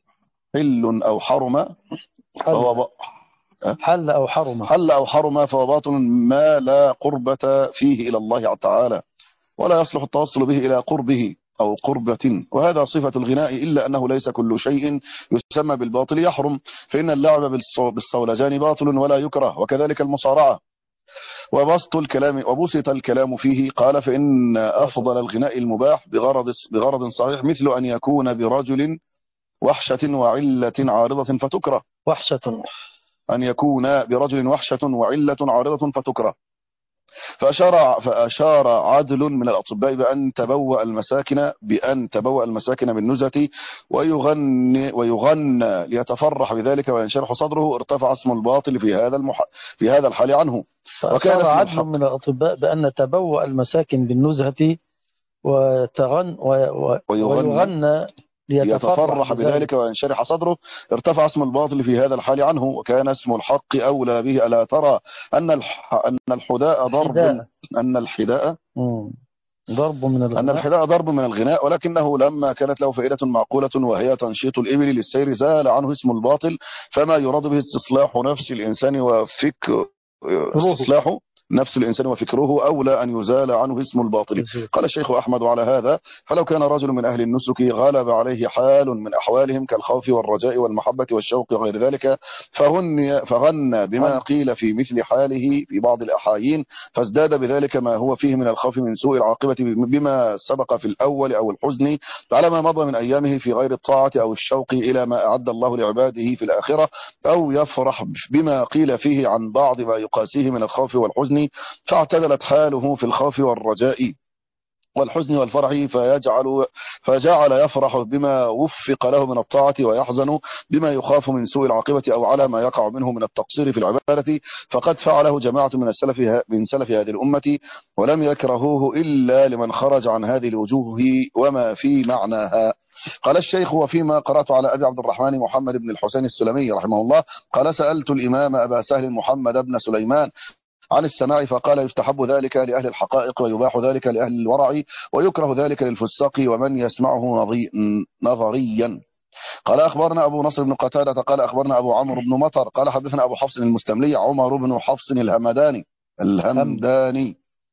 حل أو حرم فهو ب... حل أو حرم حل أو حرم فهو باطل ما لا قربة فيه إلى الله تعالى ولا يصلح التوصل به إلى قربه أو قربة. وهذا صفة الغناء إلا أنه ليس كل شيء يسمى بالباطل يحرم، فإن اللعب بالصولجان باطل ولا يكره، وكذلك المصارعة. وبسط الكلام وبسط الكلام فيه. قال فإن أفضل الغناء المباح بغرض بغرض صحيح مثل أن يكون برجل وحشة وعلة عارضة فتكره. وحشة أن يكون برجل وحشة وعلة عارضة فتكره. فأشار, فأشار عدل من الأطباء بأن تبوأ المساكن بأن تبوأ المساكن بالنزهة ويغني ويغنى ليتفرح بذلك وينشرح صدره. ارتفع اسم الباطل في هذا المح... في هذا الحال عنه. وكان عدل من الأطباء بأن تبوأ المساكن بالنزهة وتغن و... و... ويغنى, ويغنى ليتفرح بذلك وينشرح صدره. ارتفع اسم الباطل في هذا الحال عنه. وكان اسم الحق أولى به. ألا ترى أن الح... أن الحداء ضرب حداء. أن الحداء ضرب من الغناء أن الحداء ضرب من الغناء، ولكنه لما كانت له فائدة معقولة وهي تنشيط الإبل للسير زال عنه اسم الباطل، فما يراد به استصلاح نفس الإنسان وفك استصلاحه نفس الإنسان وفكره أولى أن يزال عنه اسم الباطل. قال الشيخ أحمد على هذا فلو كان رجل من أهل النسك غلب عليه حال من أحوالهم كالخوف والرجاء والمحبة والشوق وغير ذلك فغني, فغنى بما قيل في مثل حاله في بعض الأحايين فازداد بذلك ما هو فيه من الخوف من سوء العاقبة بما سبق في الأول أو الحزن على ما مضى من أيامه في غير الطاعة أو الشوق إلى ما أعد الله لعباده في الآخرة أو يفرح بما قيل فيه عن بعض ما يقاسيه من الخوف والحزن فاعتدلت حاله في الخوف والرجاء والحزن والفرح فيجعل فجعل يفرح بما وفق له من الطاعة ويحزن بما يخاف من سوء العاقبة أو على ما يقع منه من التقصير في العبادة فقد فعله جماعة من السلف من سلف هذه الأمة ولم يكرهوه إلا لمن خرج عن هذه الوجوه وما في معناها. قال الشيخ وفيما قرأت على أبي عبد الرحمن محمد بن الحسين السلمي رحمه الله قال سألت الإمام أبا سهل محمد بن سليمان عن السماع فقال يستحب ذلك لأهل الحقائق ويباح ذلك لأهل الورع ويكره ذلك للفساق ومن يسمعه نظريا. قال أخبرنا أبو نصر بن قتادة قال أخبرنا أبو عمرو بن مطر قال حدثنا أبو حفص المستملي عمر بن حفص الهمداني الهمداني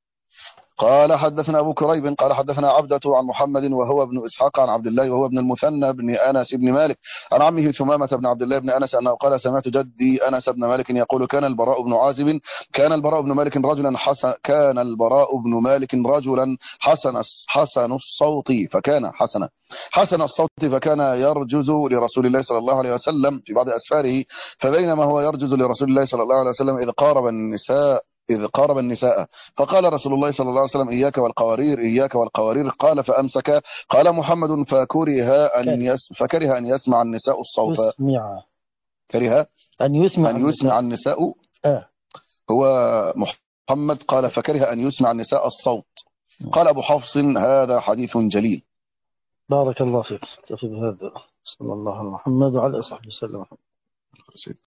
قال حدثنا أبو كريب قال حدثنا عبدة عن محمد وهو ابن إسحاق عن عبد الله وهو ابن المثنى بن أنس بن مالك عن عمه ثمامة بن عبد الله بن أنس أنه قال سمعت جدي أنس بن مالك يقول كان البراء بن عازب كان البراء بن مالك رجلا حسن كان البراء بن مالك رجلا حسن حسن الصوت فكان حسن حسن الصوت فكان يرجز لرسول الله صلى الله عليه وسلم في بعض أسفاره فبينما هو يرجز لرسول الله صلى الله عليه وسلم إذ قارب النساء إذ قارب النساء فقال رسول الله صلى الله عليه وسلم إياك والقوارير إياك والقوارير قال فأمسك قال محمد فكره أن يس فكره أن يسمع النساء الصوت يسمع كره أن يسمع أن يسمع النساء آه. هو محمد قال فكره أن يسمع النساء الصوت. قال أبو حفص هذا حديث جليل. بارك الله فيك. تفي بهذا صلى الله على محمد وعلى آله وصحبه وسلم.